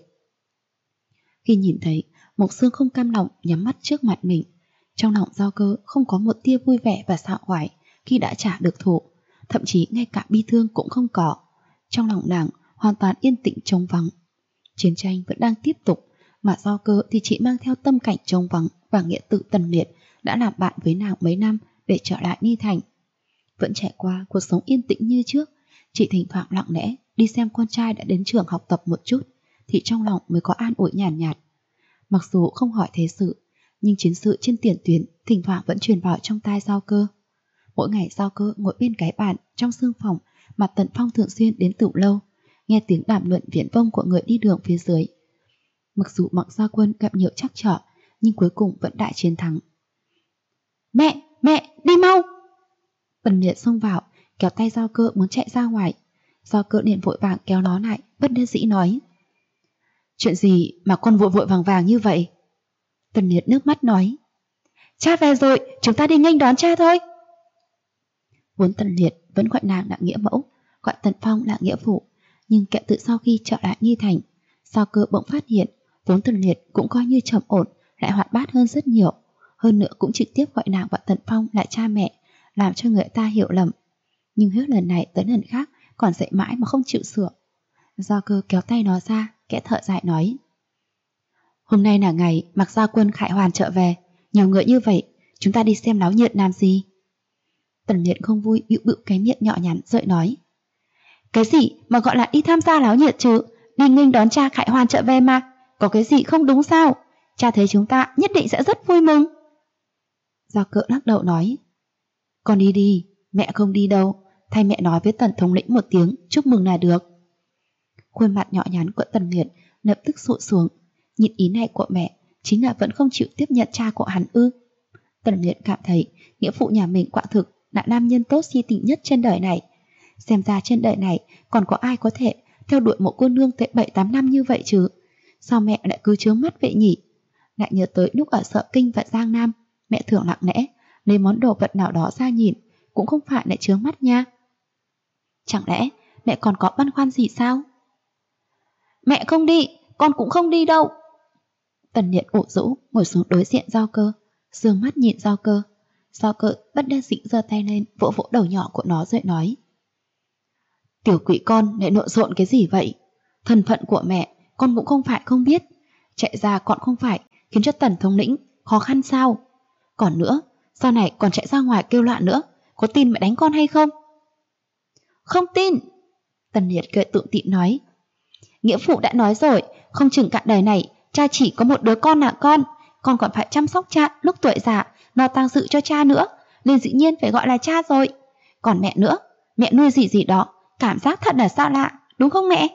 Khi nhìn thấy Mộc Dương không cam lòng nhắm mắt trước mặt mình, trong lòng Giao Cơ không có một tia vui vẻ và xạo hoài khi đã trả được thù, thậm chí ngay cả bi thương cũng không có. Trong lòng nàng hoàn toàn yên tĩnh trống vắng. Chiến tranh vẫn đang tiếp tục, mà Giao Cơ thì chỉ mang theo tâm cảnh trống vắng và nghĩa tự tần liệt đã làm bạn với nàng mấy năm để trở lại Ni Thành. Vẫn trải qua cuộc sống yên tĩnh như trước, chỉ thỉnh thoảng lặng lẽ đi xem con trai đã đến trường học tập một chút, thì trong lòng mới có an ủi nhàn nhạt. Mặc dù không hỏi thế sự, Nhưng chiến sự trên tiền tuyến thỉnh thoảng vẫn truyền vào trong tai Giao Cơ. Mỗi ngày Giao Cơ ngồi bên cái bàn trong sương phòng mà Tần Phong thường xuyên đến Tửu Lâu, nghe tiếng đàm luận viển vông của người đi đường phía dưới. Mặc dù Mặc Gia Quân gặp nhiều trắc trở, nhưng cuối cùng vẫn đại chiến thắng. Mẹ, đi mau! Tần Liệt xông vào, kéo tay Giao Cơ muốn chạy ra ngoài. Giao Cơ liền vội vàng kéo nó lại, bất đắc dĩ nói. Chuyện gì mà con vội vàng như vậy? Tần Liệt nước mắt nói. Cha về rồi, chúng ta đi nghênh đón cha thôi. Vốn Tần Liệt vẫn gọi nàng là nghĩa mẫu, gọi Tần Phong là nghĩa phụ, nhưng kể từ sau khi trở lại Nhi Thành, Giao Cơ bỗng phát hiện vốn Tần Liệt cũng coi như trầm ổn, lại hoạt bát hơn rất nhiều. Hơn nữa cũng trực tiếp gọi nàng và Tần Phong là cha mẹ, làm cho người ta hiểu lầm. Nhưng hết lần này tới lần khác còn dạy mãi mà không chịu sửa. Giao Cơ kéo tay nó ra, kẽ thở dài nói. Hôm nay là ngày Mặc Gia Quân Khải Hoàn trở về, nhiều người như vậy, chúng ta đi xem náo nhiệt làm gì? Tần Liệt không vui bĩu bĩu cái miệng nhỏ nhắn rợi nói. Cái gì mà gọi là đi tham gia náo nhiệt chứ? Đi nghênh đón cha Khải Hoàn trở về mà, có cái gì không đúng sao? Cha thấy chúng ta nhất định sẽ rất vui mừng. Giao Cơ lắc đầu nói. Con đi đi, mẹ không đi đâu, thay mẹ nói với Tần thống lĩnh một tiếng chúc mừng là được. Khuôn mặt nhỏ nhắn của Tần Liệt lập tức sụt xuống. Nhìn ý này của mẹ chính là vẫn không chịu tiếp nhận cha của hắn ư? Tần Liệt cảm thấy nghĩa phụ nhà mình quả thực là nam nhân tốt si tình nhất trên đời này. Xem ra trên đời này còn có ai có thể theo đuổi một cô nương tới 7-8 năm như vậy chứ? Sao mẹ lại cứ chướng mắt vậy nhỉ? Lại nhớ tới lúc ở Sở Kinh và Giang Nam, mẹ thường lặng lẽ lấy món đồ vật nào đó ra nhìn, cũng không phải lại chướng mắt nha. Chẳng lẽ mẹ còn có băn khoăn gì sao? Mẹ không đi, con cũng không đi đâu. Tần Liệt ủ rũ ngồi xuống đối diện Giao Cơ, dương mắt nhìn Giao Cơ. Giao Cơ bất đắc dĩ giơ tay lên vỗ vỗ đầu nhỏ của nó rồi nói. Tiểu quỷ con lại lộn xộn cái gì vậy? Thân phận của mẹ con cũng không phải không biết, chạy ra còn không phải khiến cho Tần thống lĩnh khó khăn sao? Còn nữa, sau này còn chạy ra ngoài kêu loạn nữa, có tin mẹ đánh con hay không? Không tin. Tần Liệt cười tủm tỉm nói. Nghĩa phụ đã nói rồi, không chừng cả đời này cha chỉ có một đứa con là con còn phải chăm sóc cha lúc tuổi già, lo tang sự cho cha nữa, nên dĩ nhiên phải gọi là cha rồi. Còn mẹ nữa, mẹ nuôi gì đó, cảm giác thật là xa lạ, đúng không mẹ?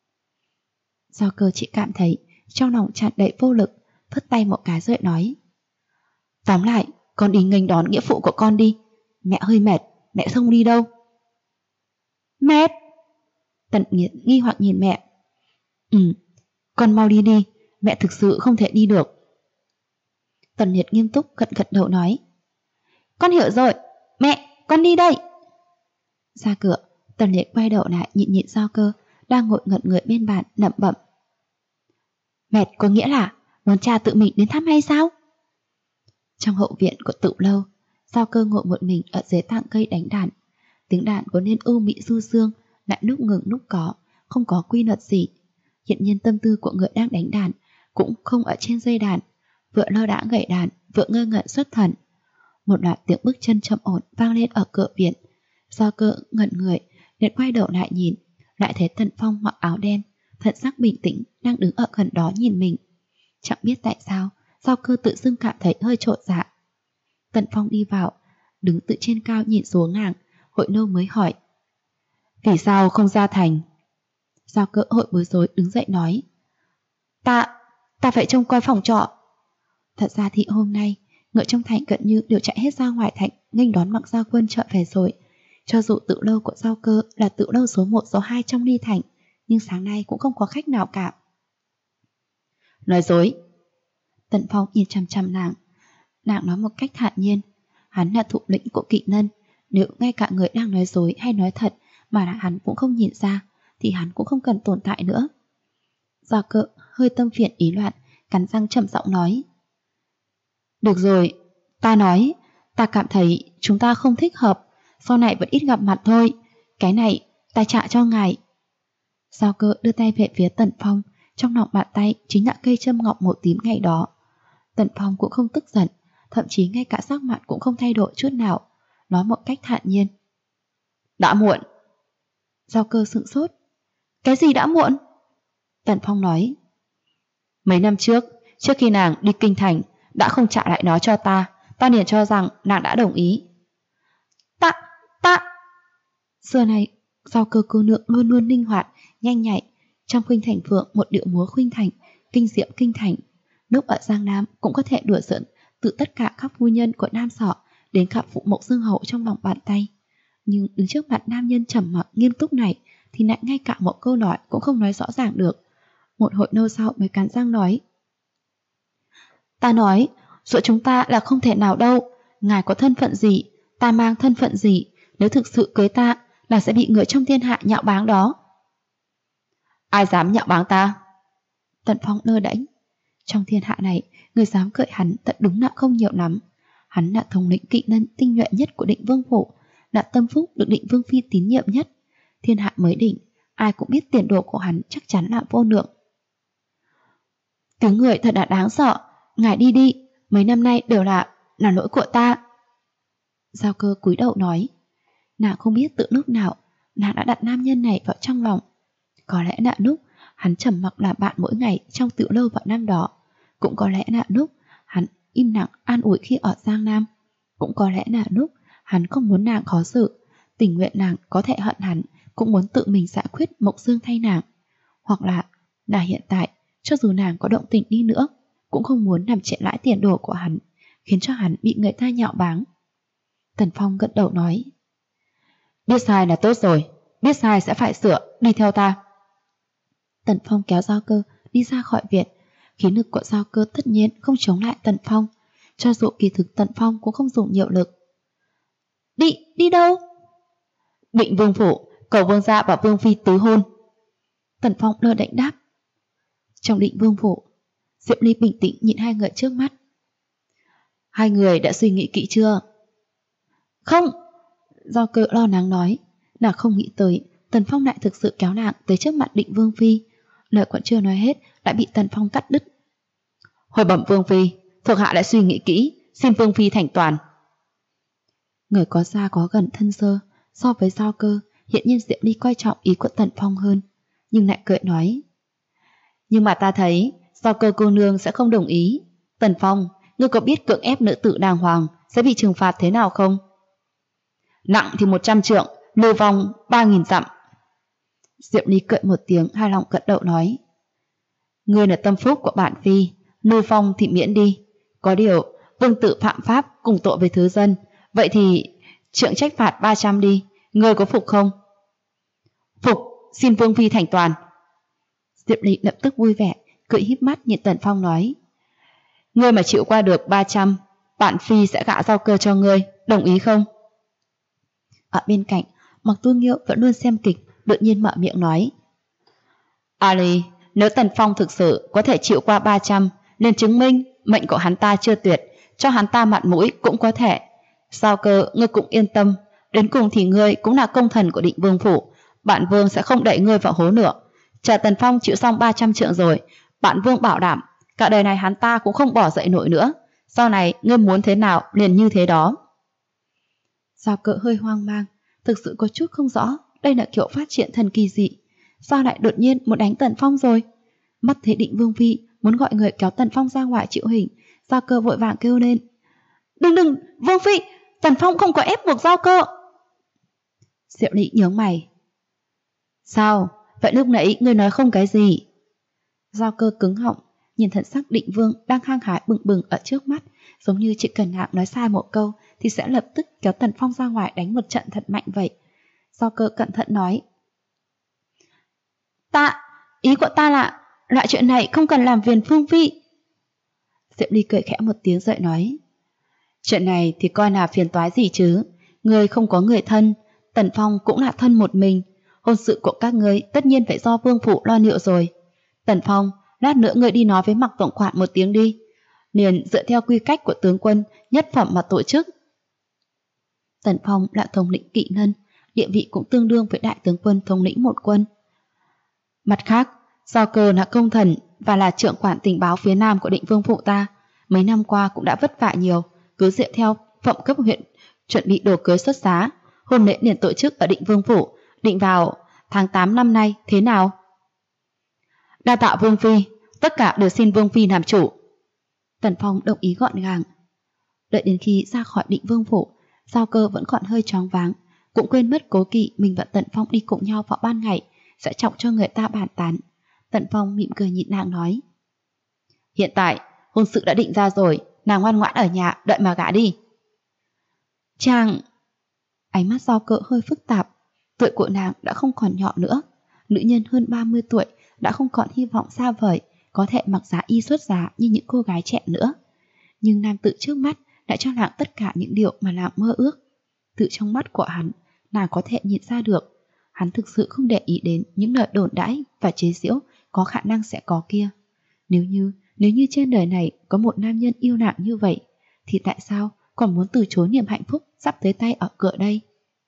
Giao Cơ chỉ cảm thấy trong lòng tràn đầy vô lực, phất tay một cái rồi nói. Tóm lại, con đi nghênh đón nghĩa phụ của con đi, mẹ hơi mệt, mẹ không đi đâu. Mệt? Tần Liệt nghi hoặc nhìn mẹ. Con mau đi đi, mẹ thực sự không thể đi được. Tần Liệt nghiêm túc gật đầu nói. Con hiểu rồi, mẹ, con đi đây. Ra cửa, Tần Liệt quay đầu lại nhịn Giao Cơ đang ngồi ngẩn người bên bàn lẩm bẩm. Mệt có nghĩa là muốn cha tự mình đến thăm hay sao? Trong hậu viện của Tửu Lâu, Giao Cơ ngồi một mình ở dưới tàng cây đánh đàn. Tiếng đàn vốn nên ưu mỹ du dương, lại lúc ngừng lúc có, không có quy luật gì. Hiện nhiên tâm tư của người đang đánh đàn cũng không ở trên dây đàn, vừa lơ đãng gảy đàn, vừa ngơ ngẩn xuất thần. Một loạt tiếng bước chân trầm ổn vang lên ở cửa viện. Giao Cơ ngẩn người, liền quay đầu lại nhìn, lại thấy Tần Phong mặc áo đen, thần sắc bình tĩnh đang đứng ở gần đó nhìn mình. Chẳng biết tại sao, Giao Cơ tự dưng cảm thấy hơi trột dạ. Tần Phong đi vào, đứng từ trên cao nhìn xuống nàng, hồi lâu mới hỏi. Vì sao không ra thành? Giao Cơ hội bối rối đứng dậy nói. Ta phải trông coi phòng trọ. Thật ra thì hôm nay, người trong thành gần như đều chạy hết ra ngoài thành nghênh đón Mặc Gia Quân trở về rồi. Cho dù Tửu Lâu của Giao Cơ là Tửu Lâu số 1, số 2 trong Ly Thành, nhưng sáng nay cũng không có khách nào cả. Nói dối. Tần Phong nhìn chằm chằm nàng. Nàng nói một cách thản nhiên. Hắn là thủ lĩnh của kỵ nân, nếu ngay cả người đang nói dối hay nói thật mà hắn cũng không nhìn ra, thì hắn cũng không cần tồn tại nữa. Giao Cơ hơi tâm phiền ý loạn, cắn răng trầm giọng nói. Được rồi, ta cảm thấy chúng ta không thích hợp, sau này vẫn ít gặp mặt thôi, cái này ta trả cho ngài. Giao Cơ đưa tay về phía Tần Phong, trong lòng bàn tay chính là cây châm ngọc màu tím ngày đó. Tần Phong cũng không tức giận, thậm chí ngay cả sắc mặt cũng không thay đổi chút nào, nói một cách thản nhiên. Đã muộn. Giao Cơ sững sốt. Cái gì đã muộn? Tần Phong nói. Mấy năm trước khi nàng đi kinh thành, đã không trả lại nó cho ta liền cho rằng nàng đã đồng ý. Ta Xưa này Giao Cơ cô nương luôn luôn linh hoạt, nhanh nhạy. Trong khuynh thành phượng một điệu múa khuynh thành, kinh diệm kinh thành. Lúc ở Giang Nam cũng có thể đùa giỡn từ tất cả các phu nhân của Nam Sọ đến cả phụ mẫu Dương Hậu trong lòng bàn tay. Nhưng đứng trước mặt nam nhân trầm mặc nghiêm túc này thì lại ngay cả một câu nói cũng không nói rõ ràng được. Một hồi lâu sau mới cắn răng nói: Ta nói, giữa chúng ta là không thể nào đâu. Ngài có thân phận gì, ta mang thân phận gì, nếu thực sự cưới ta là sẽ bị người trong thiên hạ nhạo báng đó. Ai dám nhạo báng ta? Tần Phong lơ đễnh. Trong thiên hạ này, người dám cậy hắn thật đúng là không nhiều lắm. Hắn là thống lĩnh kỵ nhân tinh nhuệ nhất của Định Vương phủ, là tâm phúc được Định Vương phi tín nhiệm nhất. Thiên hạ mới định, ai cũng biết tiền đồ của hắn chắc chắn là vô lượng. Tiếng người thật là đáng sợ. Ngài đi đi, mấy năm nay đều là lỗi của ta. Giao Cơ cúi đầu nói. Nàng không biết từ lúc nào nàng đã đặt nam nhân này vào trong lòng. Có lẽ là lúc hắn trầm mặc làm bạn mỗi ngày trong tiểu lâu vào năm đó. Cũng có lẽ là lúc hắn im lặng an ủi khi ở Giang Nam. Cũng có lẽ là lúc hắn không muốn nàng khó xử, tình nguyện nàng có thể hận hắn, cũng muốn tự mình giải quyết Mộng Dương thay nàng. Hoặc là hiện tại, cho dù nàng có động tình đi nữa, cũng không muốn làm trễ lãi tiền đồ của hắn, khiến cho hắn bị người ta nhạo báng. Tần Phong gật đầu nói: Biết sai là tốt rồi, biết sai sẽ phải sửa, đi theo ta. Tần Phong kéo Giao Cơ đi ra khỏi viện. Khí lực của Giao Cơ tất nhiên không chống lại Tần Phong, cho dù kỳ thực Tần Phong cũng không dùng nhiều lực. Đi đâu? Định Vương phủ, cầu vương gia và vương phi tứ hôn. Tần Phong lơ đễnh đáp. Trong Định Vương phủ, Diệp Ly bình tĩnh nhìn hai người trước mắt. Hai người đã suy nghĩ kỹ chưa? Không. Giao Cơ lo lắng nói. Nàng không nghĩ tới Tần Phong lại thực sự kéo nàng tới trước mặt Định Vương phi. Lời còn chưa nói hết đã bị Tần Phong cắt đứt. Hồi bẩm Vương phi, thuộc hạ đã suy nghĩ kỹ, xin Vương phi thành toàn. Người có xa có gần thân sơ, so với Giao Cơ, hiện nhiên Diệp Ly coi trọng ý của Tần Phong hơn, nhưng lại cười nói: Nhưng mà ta thấy Giao Cơ cô nương sẽ không đồng ý. Tần Phong, ngươi có biết cưỡng ép nữ tử đàng hoàng sẽ bị trừng phạt thế nào không? Nặng thì 100 trượng, lưu vong 3.000 dặm. Diệp Ly cười một tiếng, hài lòng gật đầu nói: Ngươi là tâm phúc của bản phi, lưu vong thì miễn đi. Có điều vương tử phạm pháp cùng tội với thứ dân, vậy thì trượng trách phạt 300 đi. Ngươi có phục không? Phục, xin vương phi thành toàn. Diệp Ly lập tức vui vẻ, cười híp mắt nhìn Tần Phong nói: Ngươi mà chịu qua được 300, bản phi sẽ gả Giao Cơ cho ngươi, đồng ý không? Ở bên cạnh, Mặc Tu Nghiêu vẫn luôn xem kịch, đột nhiên mở miệng nói: Ali, nếu Tần Phong thực sự có thể chịu qua 300, nên chứng minh mệnh của hắn ta chưa tuyệt, cho hắn ta mặt mũi cũng có thể. Giao Cơ, ngươi cũng yên tâm, đến cùng thì ngươi cũng là công thần của Định Vương phủ, bản vương sẽ không đẩy ngươi vào hố nữa. Chờ Tần Phong chịu xong 300 trượng rồi, bản vương bảo đảm cả đời này hắn ta cũng không bỏ dậy nổi nữa. Sau này ngươi muốn thế nào liền như thế đó. Giao Cơ hơi hoang mang, thực sự có chút không rõ đây là kiểu phát triển thần kỳ gì. Sao lại đột nhiên muốn đánh Tần Phong rồi? Mắt thấy Định Vương phi muốn gọi người kéo Tần Phong ra ngoài chịu hình, Giao Cơ vội vàng kêu lên: Đừng, Vương phi, Tần Phong không có ép buộc Giao Cơ. Diệu Ly nhướng mày: Sao? Vậy lúc nãy ngươi nói không cái gì? Giao Cơ cứng họng, nhìn thần sắc Định Vương đang hăng hái bừng bừng ở trước mắt, giống như chỉ cần nàng nói sai một câu thì sẽ lập tức kéo Tần Phong ra ngoài đánh một trận thật mạnh vậy. Giao Cơ cẩn thận nói: Ý của ta là loại chuyện này không cần làm phiền Vương phi. Diệp Ly cười khẽ một tiếng dậy nói: Chuyện này thì coi là phiền toái gì chứ? Ngươi không có người thân, Tần Phong cũng là thân một mình, hôn sự của các ngươi tất nhiên phải do vương phủ lo liệu rồi. Tần Phong, lát nữa ngươi đi nói với Mặc tổng quản một tiếng đi, liền dựa theo quy cách của tướng quân nhất phẩm mà tổ chức. Tần Phong là thống lĩnh kỵ nhân, địa vị cũng tương đương với đại tướng quân thống lĩnh một quân. Mặt khác, Giao Cơ là công thần và là trưởng quản tình báo phía nam của Định Vương phủ ta, mấy năm qua cũng đã vất vả nhiều, cứ dựa theo phẩm cấp huyện chuẩn bị đồ cưới xuất giá, hôn lễ liền tổ chức ở Định Vương phủ, định vào tháng 8 năm nay, thế nào? Đa tạ Vương phi, tất cả đều xin Vương phi làm chủ. Tần Phong đồng ý gọn gàng. Đợi đến khi ra khỏi Định Vương phủ, Giao Cơ vẫn còn hơi choáng váng, cũng quên mất cố kỵ mình và Tần Phong đi cùng nhau vào ban ngày sẽ chọc cho người ta bàn tán. Tần Phong mỉm cười nhìn nàng nói: hiện tại hôn sự đã định ra rồi, nàng ngoan ngoãn ở nhà đợi mà gả đi. Chàng... Ánh mắt Giao Cơ hơi phức tạp. Tuổi của nàng đã không còn nhỏ nữa. Nữ nhân hơn 30 tuổi đã không còn hy vọng xa vời có thể mặc giá y xuất giá như những cô gái trẻ nữa. Nhưng nam tử trước mắt đã cho nàng tất cả những điều mà nàng mơ ước. Từ trong mắt của hắn, nàng có thể nhìn ra được hắn thực sự không để ý đến những lời đồn đãi và chế giễu có khả năng sẽ có kia. Nếu như trên đời này có một nam nhân yêu nàng như vậy, thì tại sao còn muốn từ chối niềm hạnh phúc sắp tới tay ở cửa đây?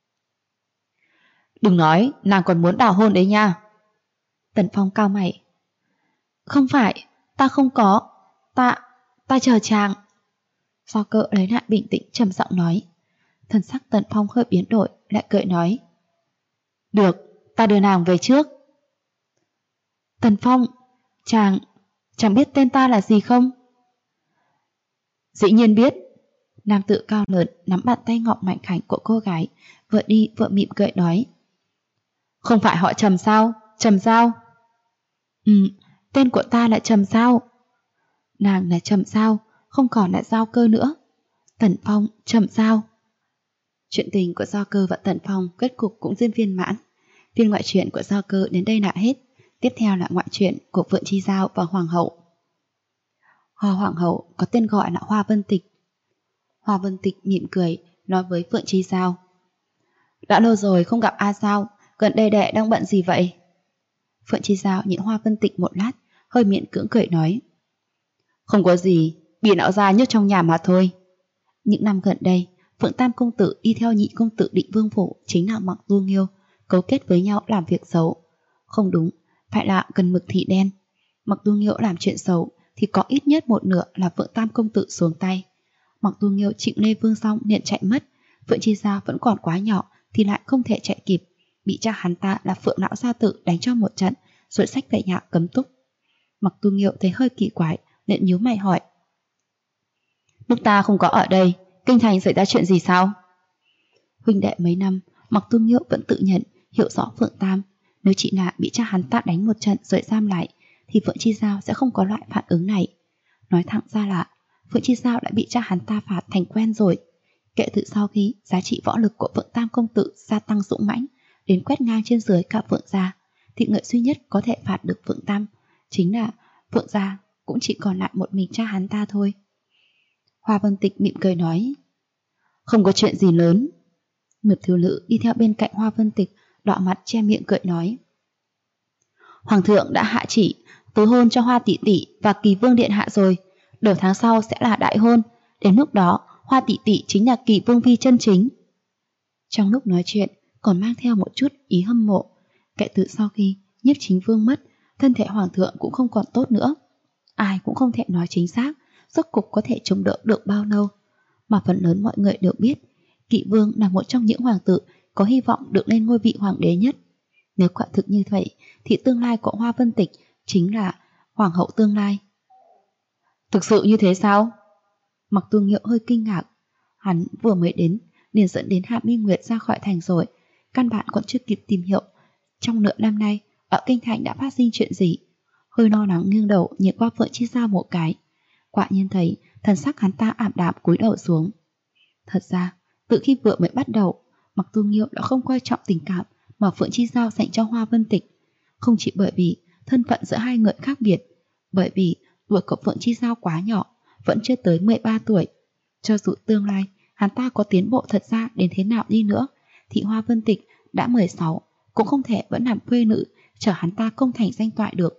Đừng nói nàng còn muốn đào hôn đấy nha. Tần Phong cau mày. Không phải, ta không có. Ta chờ chàng. Giao Cơ lấy lại bình tĩnh trầm giọng nói. Thần sắc Tần Phong hơi biến đổi, lại cười nói: được, ta đưa nàng về trước. Tần Phong, chàng biết tên ta là gì không? Dĩ nhiên biết. Nam tử cao lớn nắm bàn tay ngọc mảnh khảnh của cô gái, vừa đi vừa mỉm cười nói: không phải họ Trầm sao? Trầm Giao. Tên của ta là Trầm Giao. Nàng là Trầm Giao, không còn là Giao Cơ nữa. Tần Phong, Trầm Giao. Chuyện tình của Giao Cơ và Tần Phong kết cục cũng duyên viên mãn. Phiên ngoại truyện của Giao Cơ đến đây là hết. Tiếp theo là ngoại truyện của Phượng Chi Giao và Hoàng hậu. Hoa Hoàng hậu có tên gọi là Hoa Vân Tịch. Hoa Vân Tịch mỉm cười nói với Phượng Chi Giao: đã lâu rồi không gặp A Giao, gần đây đệ đang bận gì vậy? Phượng Chi Giao nhìn Hoa Vân Tịch một lát, hơi miễn cưỡng cười nói: không có gì, bị lão gia nhốt trong nhà mà thôi. Những năm gần đây, Phượng Tam công tử đi theo nhị công tử Định Vương phủ chính là Mặc Tu Nghiêu, cấu kết với nhau làm việc xấu. Không đúng, phải là cần mực thị đen. Mặc Tu Nghiêu làm chuyện xấu thì có ít nhất một nửa là Phượng Tam công tử xuống tay. Mặc Tu Nghiêu Trịnh Lê Vương xong liền chạy mất, Phượng Chi Giao vẫn còn quá nhỏ thì lại không thể chạy kịp, bị cha hắn ta là Phượng lão gia tử đánh cho một trận, rồi xách về nhà cấm túc. Mặc Tu Nghiêu thấy hơi kỳ quái, liền nhíu mày hỏi: lúc ta không có ở đây, kinh thành xảy ra chuyện gì sao? Huynh đệ mấy năm, Mặc Tu Nghiêu vẫn tự nhận hiểu rõ Phượng Tam, nếu chị là bị cha hắn ta đánh một trận rồi giam lại, thì Phượng Chi Giao sẽ không có loại phản ứng này. Nói thẳng ra là Phượng Chi Giao đã bị cha hắn ta phạt thành quen rồi. Kể từ sau khi giá trị võ lực của Phượng Tam công tử gia tăng dũng mãnh, đến quét ngang trên dưới cả Phượng gia, thì người duy nhất có thể phạt được Phượng Tam chính là Phượng gia, cũng chỉ còn lại một mình cha hắn ta thôi. Hoa Vân Tịch mỉm cười nói: không có chuyện gì lớn. Mượt thiếu nữ đi theo bên cạnh Hoa Vân Tịch, đỏ mặt che miệng cười nói: Hoàng thượng đã hạ chỉ tứ hôn cho Hoa tỷ tỷ và Kỳ Vương điện hạ rồi, đầu tháng sau sẽ là đại hôn, đến lúc đó Hoa tỷ tỷ chính là Kỳ Vương phi chân chính. Trong lúc nói chuyện còn mang theo một chút ý hâm mộ. Kể từ sau khi Nhiếp Chính Vương mất, thân thể hoàng thượng cũng không còn tốt nữa. Ai cũng không thể nói chính xác rốt cục có thể chống đỡ được bao lâu, mà phần lớn mọi người đều biết Kỵ Vương là một trong những hoàng tử có hy vọng được lên ngôi vị hoàng đế nhất. Nếu quả thực như vậy thì tương lai của Hoa Vân Tịch chính là hoàng hậu tương lai. Thực sự như thế sao? Mặc Tu Nghiêu hơi kinh ngạc. Hắn vừa mới đến liền dẫn đến Hạ Minh Nguyệt ra khỏi thành rồi, căn bản còn chưa kịp tìm hiểu trong nửa năm nay ở kinh thành đã phát sinh chuyện gì. Hơi lo lắng nghiêng đầu nhìn qua Phượng Chi Giao một cái, quả nhiên thấy thần sắc hắn ta ảm đạm cúi đầu xuống. Thật ra từ khi vừa mới bắt đầu, Mặc Tu Nghiêu đã không coi trọng tình cảm mà Phượng Chi Giao dành cho Hoa Vân Tịch, không chỉ bởi vì thân phận giữa hai người khác biệt, bởi vì tuổi của Phượng Chi Giao quá nhỏ, vẫn chưa tới 13 tuổi. Cho dù tương lai hắn ta có tiến bộ thật ra đến thế nào đi nữa, thì Hoa Vân Tịch đã 16 cũng không thể vẫn làm khuê nữ chờ hắn ta công thành danh toại được.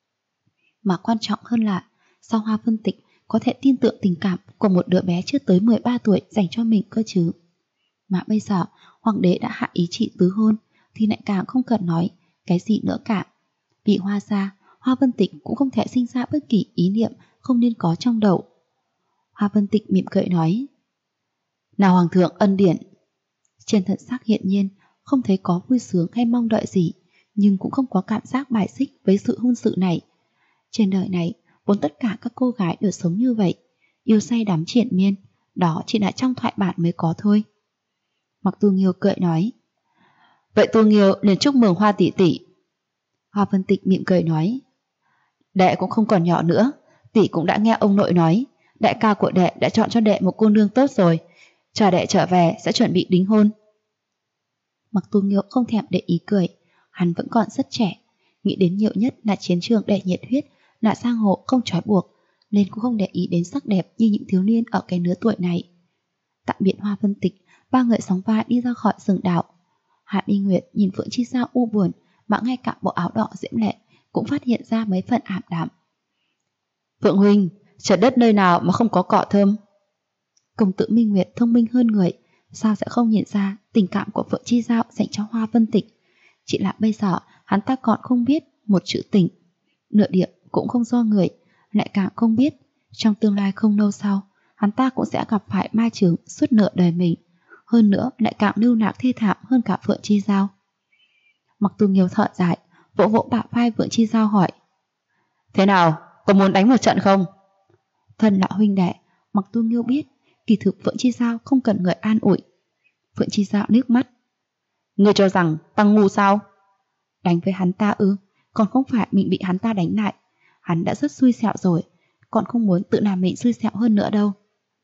Mà quan trọng hơn là sao Hoa Vân Tịch có thể tin tưởng tình cảm của một đứa bé chưa tới 13 tuổi dành cho mình cơ chứ. Mà bây giờ hoàng đế đã hạ ý chỉ tứ hôn thì lại càng không cần nói cái gì nữa cả. Vì Hoa gia, Hoa Vân Tịch cũng không thể sinh ra bất kỳ ý niệm không nên có trong đầu. Hoa Vân Tịch mỉm cười nói: nào hoàng thượng ân điển. Trên thần sắc hiện nhiên không thấy có vui sướng hay mong đợi gì, nhưng cũng không có cảm giác bài xích với sự hôn sự này. Trên đời này vốn tất cả các cô gái đều sống như vậy, yêu say đắm triền miên, đó chỉ là trong thoại bản mới có thôi. Mặc Tu Nghiêu cười nói, vậy Tu Nghiêu liền chúc mừng Hoa tỷ tỷ. Hoa Vân Tịch mỉm cười nói, đệ cũng không còn nhỏ nữa, tỷ cũng đã nghe ông nội nói, đại ca của đệ đã chọn cho đệ một cô nương tốt rồi, chờ đệ trở về sẽ chuẩn bị đính hôn. Mặc Tu Nghiêu không thèm để ý cười, hắn vẫn còn rất trẻ, nghĩ đến nhiều nhất là chiến trường đầy nhiệt huyết, là giang hồ không trói buộc, nên cũng không để ý đến sắc đẹp như những thiếu niên ở cái lứa tuổi này. Tạm biệt Hoa Vân Tịch, ba người sóng vai đi ra khỏi rừng đạo. Hạ Minh Nguyệt nhìn Phượng Chi Giao u buồn, mà ngay cả bộ áo đỏ diễm lệ cũng phát hiện ra mấy phần ảm đạm. Phượng huynh, trời đất nơi nào mà không có cỏ thơm? Công tử Minh Nguyệt thông minh hơn người, sao sẽ không nhìn ra tình cảm của Phượng Chi Giao dành cho Hoa Vân Tịch? Chỉ là bây giờ hắn ta còn không biết một chữ tình, nửa điểm cũng không do người, lại càng không biết trong tương lai không lâu sau hắn ta cũng sẽ gặp phải ma chướng suốt nửa đời mình, hơn nữa lại càng lưu lạc thê thảm hơn cả Phượng Chi Giao. Mặc Tu Nghiêu thở dài, vỗ vỗ bả vai Phượng Chi Giao hỏi, thế nào, có muốn đánh một trận không? Thân là huynh đệ, Mặc Tu Nghiêu biết kỳ thực Phượng Chi Giao không cần người an ủi. Phượng Chi Giao nước mắt, ngươi cho rằng tăng ngu sao? Đánh với hắn ta ư? Còn không phải mình bị hắn ta đánh lại. Hắn đã rất xui xẻo rồi, còn không muốn tự làm mình xui xẻo hơn nữa đâu.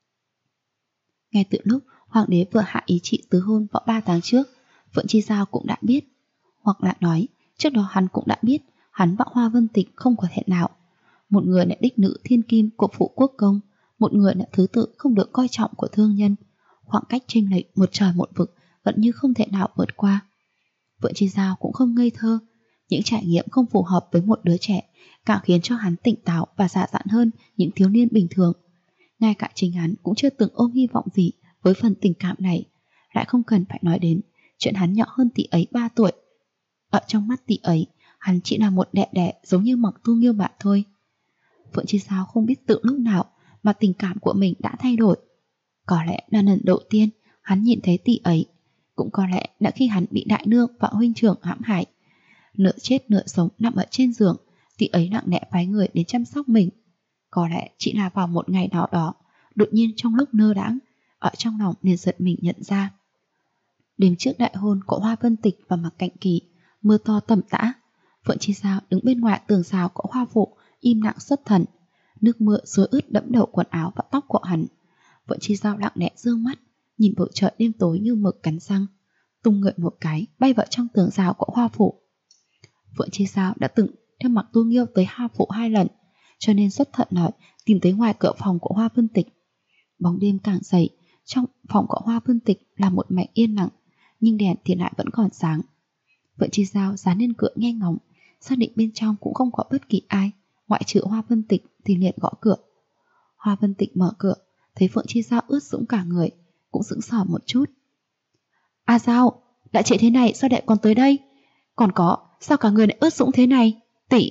Ngay từ lúc hoàng đế vừa hạ ý trị tứ hôn vào 3 tháng trước, Phượng Chi Giao cũng đã biết, hoặc là nói trước đó hắn cũng đã biết hắn và Hoa Vân Tịch không có thể nào. Một người là đích nữ thiên kim của Phụ Quốc Công, một người là thứ tự không được coi trọng của thương nhân. Khoảng cách chênh lệch một trời một vực gần như không thể nào vượt qua. Phượng Chi Giao cũng không ngây thơ, những trải nghiệm không phù hợp với một đứa trẻ càng khiến cho hắn tỉnh táo và dạ dạn hơn những thiếu niên bình thường. Ngay cả chính hắn cũng chưa từng ôm hy vọng gì với phần tình cảm này, lại không cần phải nói đến chuyện hắn nhỏ hơn tỷ ấy 3 tuổi. Ở trong mắt tỷ ấy, hắn chỉ là một đẻ đẻ giống như Mặc Tu Nghiêu bạn thôi. Phượng Chi Giao không biết từ lúc nào mà tình cảm của mình đã thay đổi. Có lẽ là lần đầu tiên hắn nhìn thấy tỷ ấy, cũng có lẽ là khi hắn bị đại nương và huynh trưởng hãm hại. Nửa chết nửa sống nằm ở trên giường, tỷ ấy lặng lẽ phái người đến chăm sóc mình. Có lẽ chỉ là vào một ngày nào đó, đột nhiên trong lúc nơ đãng, ở trong lòng liền giật mình nhận ra. Đêm trước đại hôn của Hoa Vân Tịch và Mạc Cạnh Kỳ, mưa to tầm tã. Phượng Chi Giao đứng bên ngoài tường rào của Hoa Phụ, im lặng xuất thần. Nước mưa xối ướt đẫm đầu quần áo và tóc của hắn. Phượng Chi Giao lặng lẽ dương mắt, nhìn bầu trời đêm tối như mực cắn răng, tung người một cái bay vào trong tường rào của Hoa Phụ. Phượng Chi Giao đã từng theo Mặc Tu Nghiêu tới Hoa Phụ 2 lần, cho nên xuất thận nói tìm tới ngoài cửa phòng của Hoa Vân Tịch. Bóng đêm càng dày, trong phòng của Hoa Vân Tịch là một mảnh yên lặng, nhưng đèn thì lại vẫn còn sáng. Phượng Chi Giao dán lên cửa nghe ngóng, xác định bên trong cũng không có bất kỳ ai, ngoại trừ Hoa Vân Tịch thì liền gõ cửa. Hoa Vân Tịch mở cửa, thấy Phượng Chi Giao ướt sũng cả người, cũng sững sờ một chút. A Giao, đã trễ thế này sao đệ còn tới đây? Còn có, sao cả người lại ướt sũng thế này? Tỷ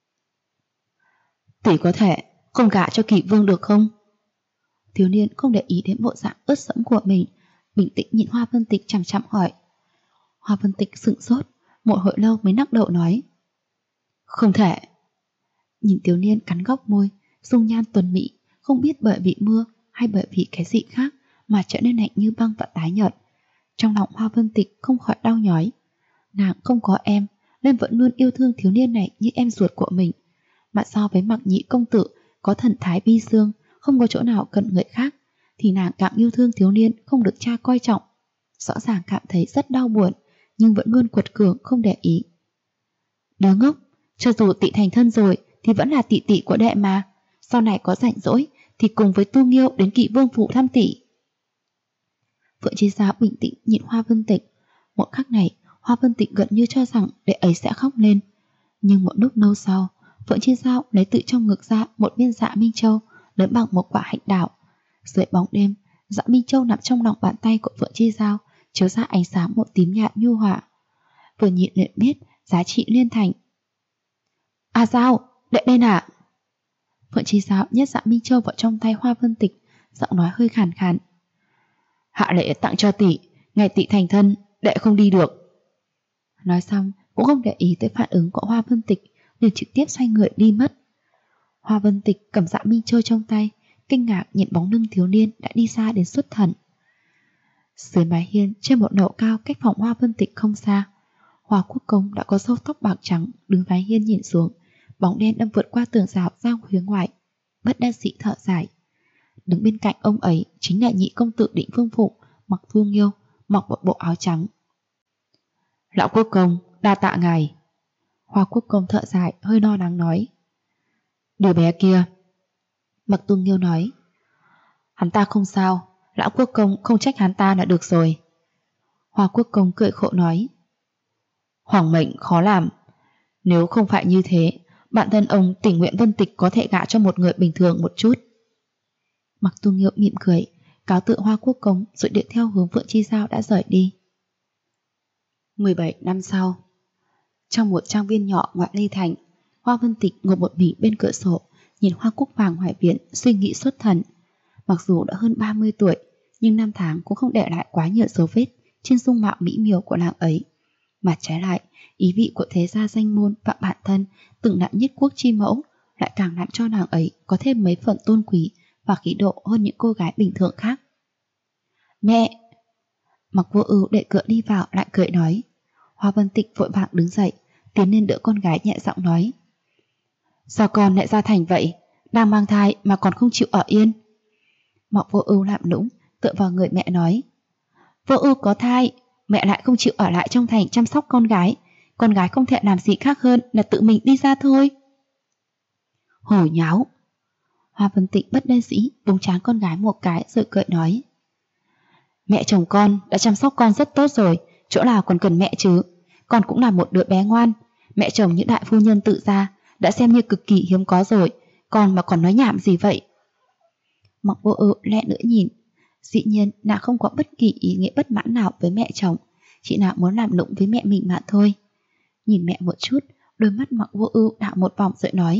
có thể không gả cho Kỷ Vương được không? Thiếu niên không để ý đến bộ dạng ướt sẫm của mình, bình tĩnh nhìn Hoa Vân Tịch chằm chằm hỏi. Hoa Vân Tịch sững sốt, một hồi lâu mới lắc đầu nói, không thể. Nhìn thiếu niên cắn góc môi, dung nhan tuần mỹ, không biết bởi vì mưa hay bởi vì cái gì khác mà trở nên lạnh như băng và tái nhợt. Trong lòng Hoa Vân Tịch không khỏi đau nhói. Nàng không có em nên vẫn luôn yêu thương thiếu niên này như em ruột của mình, mà so với Mặc Nhị công tử có thần thái bi dương, không có chỗ nào cần người khác, thì nàng càng yêu thương thiếu niên không được cha coi trọng. Rõ ràng cảm thấy rất đau buồn, nhưng vẫn luôn quật cường không để ý. Đứa ngốc, cho dù tỷ thành thân rồi thì vẫn là tỷ tỷ của đệ mà, sau này có rảnh rỗi thì cùng với Tu Nghiêu đến Kỵ Vương phủ thăm tỷ. Phượng Chi Giao bình tĩnh nhìn Hoa Vân Tịch. Một khắc này, Hoa Vân Tịch gần như cho rằng đệ ấy sẽ khóc lên. Nhưng một lúc lâu sau, Phượng Chi Giao lấy tự trong ngực ra một viên dạ Minh Châu lớn bằng một quả hạnh đào. Dưới bóng đêm, dạ Minh Châu nằm trong lòng bàn tay của Phượng Chi Giao, chiếu ra ánh sáng một tím nhạt nhu hòa. Vừa nhìn liền biết giá trị liên thành. A Giao, đệ đây ạ. Phượng Chi Giao nhét dạ Minh Châu vào trong tay Hoa Vân Tịch, giọng nói hơi khàn khàn. Hạ lễ tặng cho tỷ, ngày tỷ thành thân, đệ không đi được. Nói xong cũng không để ý tới phản ứng của Hoa Vân Tịch, liền trực tiếp xoay người đi mất. Hoa Vân Tịch cầm Dạ Minh Châu trong tay, kinh ngạc nhìn bóng lưng thiếu niên đã đi xa đến xuất thần. Dưới mái hiên trên một nậu cao cách phòng Hoa Vân Tịch không xa, Hoa Quốc Công đã có râu tóc bạc trắng đứng mái hiên nhìn xuống, bóng đen đâm vượt qua tường rào ra phía ngoài, bất đắc dĩ thở dài. Đứng bên cạnh ông ấy chính là nhị công tử Định Vương Phủ, mặc thu nghiêu, mặc một bộ áo trắng. Lão Quốc Công, đa tạ ngài. Hoa Quốc Công thở dài hơi lo lắng nói. Đứa bé kia. Mặc tu nghiêu nói. Hắn ta không sao, Lão Quốc Công không trách hắn ta là được rồi. Hoa Quốc Công cười khổ nói. Hoàng mệnh khó làm. Nếu không phải như thế, bản thân ông tình nguyện Vân Tịch có thể gả cho một người bình thường một chút. Mặc tu nghiêu mỉm cười, cáo tự Hoa Quốc Công rồi điện theo hướng Phượng Chi Giao đã rời đi. 17 năm sau, trong một trang viên nhỏ ngoại Ly Thành, Hoa Vân Tịch ngồi một mình bên cửa sổ, nhìn hoa cúc vàng hoài viện, suy nghĩ xuất thần. Mặc dù đã hơn 30 tuổi, nhưng năm tháng cũng không để lại quá nhiều dấu vết trên dung mạo mỹ miều của nàng ấy. Mà trái lại, ý vị của thế gia danh môn và bản thân từng là nhất quốc chi mẫu lại càng làm cho nàng ấy có thêm mấy phần tôn quý và khí độ hơn những cô gái bình thường khác. Mẹ! Mặc Vô Ưu đẩy cửa đi vào lại cười nói. Hoa Vân Tịch vội vàng đứng dậy, tiến lên đỡ con gái nhẹ giọng nói. Sao con lại ra thành vậy? Đang mang thai mà còn không chịu ở yên. Mặc Vô Ưu làm nũng, tựa vào người mẹ nói. Vô Ưu có thai, mẹ lại không chịu ở lại trong thành chăm sóc con gái không thể làm gì khác hơn là tự mình đi ra thôi. Hồ nháo! Hoa Vân Tịch bất đắc dĩ búng trán con gái một cái rồi cười nói. Mẹ chồng con đã chăm sóc con rất tốt rồi, chỗ nào còn cần mẹ chứ. Con cũng là một đứa bé ngoan. Mẹ chồng những đại phu nhân tự gia đã xem như cực kỳ hiếm có rồi, con mà còn nói nhảm gì vậy? Mặc Vô Ưu lẹ nữa nhìn. Dĩ nhiên nàng không có bất kỳ ý nghĩa bất mãn nào với mẹ chồng, chỉ là muốn làm nũng với mẹ mình mà thôi. Nhìn mẹ một chút, đôi mắt Mặc Vô Ưu đảo một vòng rồi nói.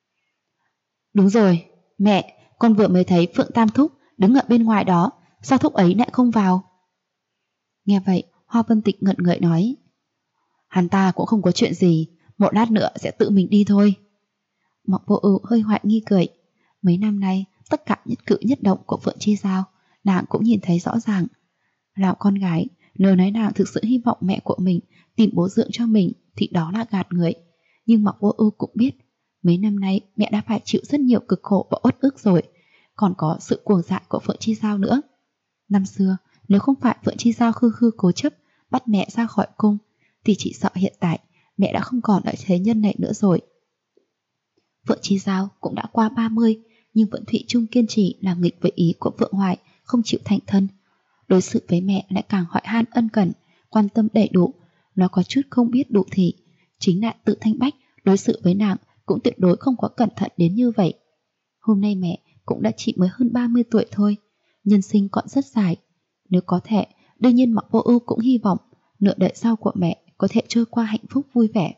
Đúng rồi, mẹ, con vừa mới thấy Phượng Tam Thúc đứng ở bên ngoài đó, sao thúc ấy lại không vào? Nghe vậy, Hoa Vân Tịch ngẩn người nói. Hắn ta cũng không có chuyện gì, một lát nữa sẽ tự mình đi thôi. Mặc Vô Ưu hơi hoài nghi cười. Mấy năm nay, tất cả nhất cử nhất động của Phượng Chi Giao, nàng cũng nhìn thấy rõ ràng. Làm con gái, nếu nói nàng thực sự hy vọng mẹ của mình tìm bố dưỡng cho mình thì đó là gạt người. Nhưng Mặc Vô Ưu cũng biết, mấy năm nay mẹ đã phải chịu rất nhiều cực khổ và uất ức rồi, còn có sự cuồng dại của Phượng Chi Giao nữa. Năm xưa, nếu không phải Phượng Chi Giao khư khư cố chấp bắt mẹ ra khỏi cung, thì chỉ sợ hiện tại mẹ đã không còn ở thế nhân này nữa rồi. Phượng Chi Giao cũng đã qua 30, nhưng vẫn thủy chung kiên trì làm nghịch với ý của Phượng Hoài, không chịu thành thân. Đối xử với mẹ lại càng hỏi han ân cần, quan tâm đầy đủ. Nó có chút không biết đủ thì chính là Tự Thanh Bách đối xử với nàng cũng tuyệt đối không có cẩn thận đến như vậy. Hôm nay mẹ cũng đã chỉ mới hơn 30 tuổi thôi, nhân sinh còn rất dài. Nếu có thể, đương nhiên Mặc Vô Ưu cũng hy vọng nửa đời sau của mẹ có thể trôi qua hạnh phúc vui vẻ.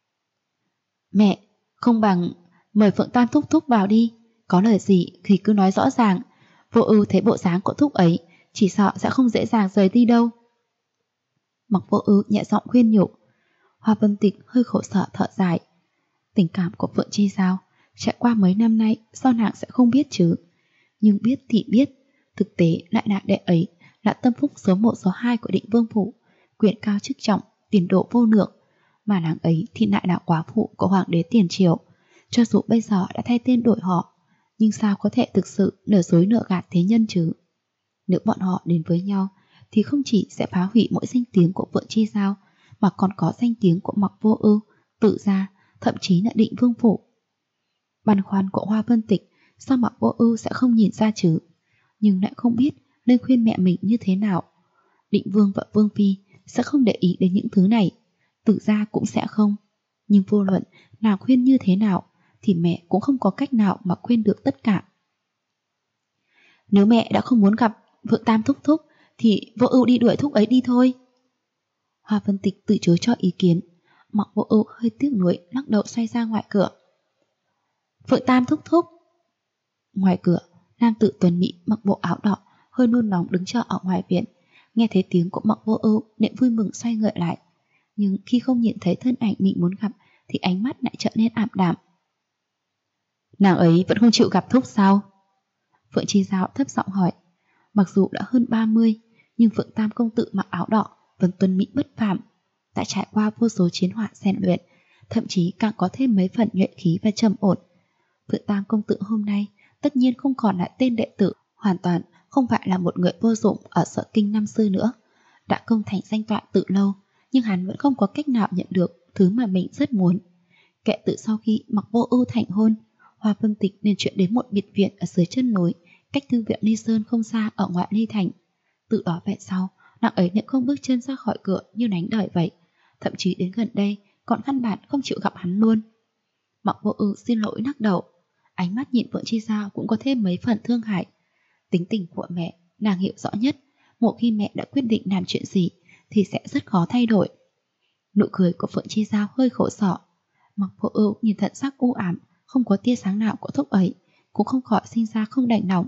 Mẹ, không bằng mời Phượng Tam Thúc Thúc vào đi, có lời gì thì cứ nói rõ ràng. Vô Ưu thấy bộ dáng của thúc ấy, chỉ sợ sẽ không dễ dàng rời đi đâu. Mặc Vô Ưu nhẹ giọng khuyên nhủ. Hoa Vân Tịch hơi khổ sở thở dài. Tình cảm của Phượng Chi Giao trải qua mấy năm nay sao nàng sẽ không biết chứ? Nhưng biết thì biết, thực tế lại là đệ ấy là tâm phúc số 1 số 2 của Định Vương Phủ, quyền cao chức trọng, tiền độ vô lượng, mà nàng ấy thì lại là quá phụ của Hoàng đế tiền triều. Cho dù bây giờ đã thay tên đổi họ, nhưng sao có thể thực sự nửa dối nửa gạt thế nhân chứ? Nếu bọn họ đến với nhau thì không chỉ sẽ phá hủy mỗi danh tiếng của Phượng Chi Giao, mà còn có danh tiếng của Mặc Vô Ưu, Tự Gia, thậm chí là Định Vương Phủ. Băn khoăn của Hoa Vân Tịch sao Mặc Vô Ưu sẽ không nhìn ra chứ, nhưng lại không biết nên khuyên mẹ mình như thế nào. Định Vương và Vương Phi sẽ không để ý đến những thứ này, Tự Gia cũng sẽ không. Nhưng vô luận nào khuyên như thế nào thì mẹ cũng không có cách nào mà khuyên được tất cả. Nếu mẹ đã không muốn gặp Phượng Tam Thúc Thúc thì Vô Ưu đi đuổi thúc ấy đi thôi. Hoa Vân Tịch từ chối cho ý kiến. Mặc Vô Ưu hơi tiếc nuối lắc đầu xoay ra ngoài cửa. Phượng Tam Thúc Thúc. Ngoài cửa, nam tử tuấn mỹ mặc bộ áo đỏ hơi nôn nóng đứng chờ ở ngoài viện. Nghe thấy tiếng của Mặc Vô Ưu nên vui mừng xoay người lại, nhưng khi không nhìn thấy thân ảnh mình muốn gặp thì ánh mắt lại trở nên ảm đạm. Nàng ấy vẫn không chịu gặp Thúc sao? Phượng Chi Giao thấp giọng hỏi. Mặc dù đã hơn 30, nhưng Phượng Tam công tử mặc áo đỏ vẫn tuấn mỹ bất phàm, đã trải qua vô số chiến hỏa rèn luyện, thậm chí càng có thêm mấy phần nhuệ khí và trầm ổn. Phượng Tam công tử hôm nay tất nhiên không còn là tên đệ tử, hoàn toàn không phải là một người vô dụng ở Sở Kinh năm xưa nữa. Đã công thành danh toại từ lâu, nhưng hắn vẫn không có cách nào nhận được thứ mà mình rất muốn. Kể từ sau khi Mặc Vô Ưu thành hôn, Hoa Vân Tịch nên chuyển đến một biệt viện ở dưới chân núi, cách thư viện Ly Sơn không xa ở ngoại Ly thành. Từ đó về sau, nàng ấy lại không bước chân ra khỏi cửa như nánh đời vậy, thậm chí đến gần đây còn căn bản không chịu gặp hắn luôn. Mặc Vô Ưu xin lỗi lắc đầu, ánh mắt nhìn Phượng Chi Giao cũng có thêm mấy phần thương hại. Tính tình của mẹ, nàng hiểu rõ nhất, một khi mẹ đã quyết định làm chuyện gì thì sẽ rất khó thay đổi. Nụ cười của Phượng Chi Giao hơi khổ sở. Mặc Vô Ưu nhìn thần sắc u ám, không có tia sáng nào của Thúc ấy, cũng không khỏi sinh ra không đành lòng.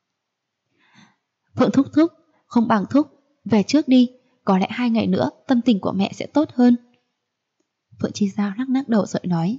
Phượng Thúc Thúc, không bằng Thúc, về trước đi, có lẽ 2 ngày nữa tâm tình của mẹ sẽ tốt hơn. Phượng Chi Giao lắc đầu rồi nói.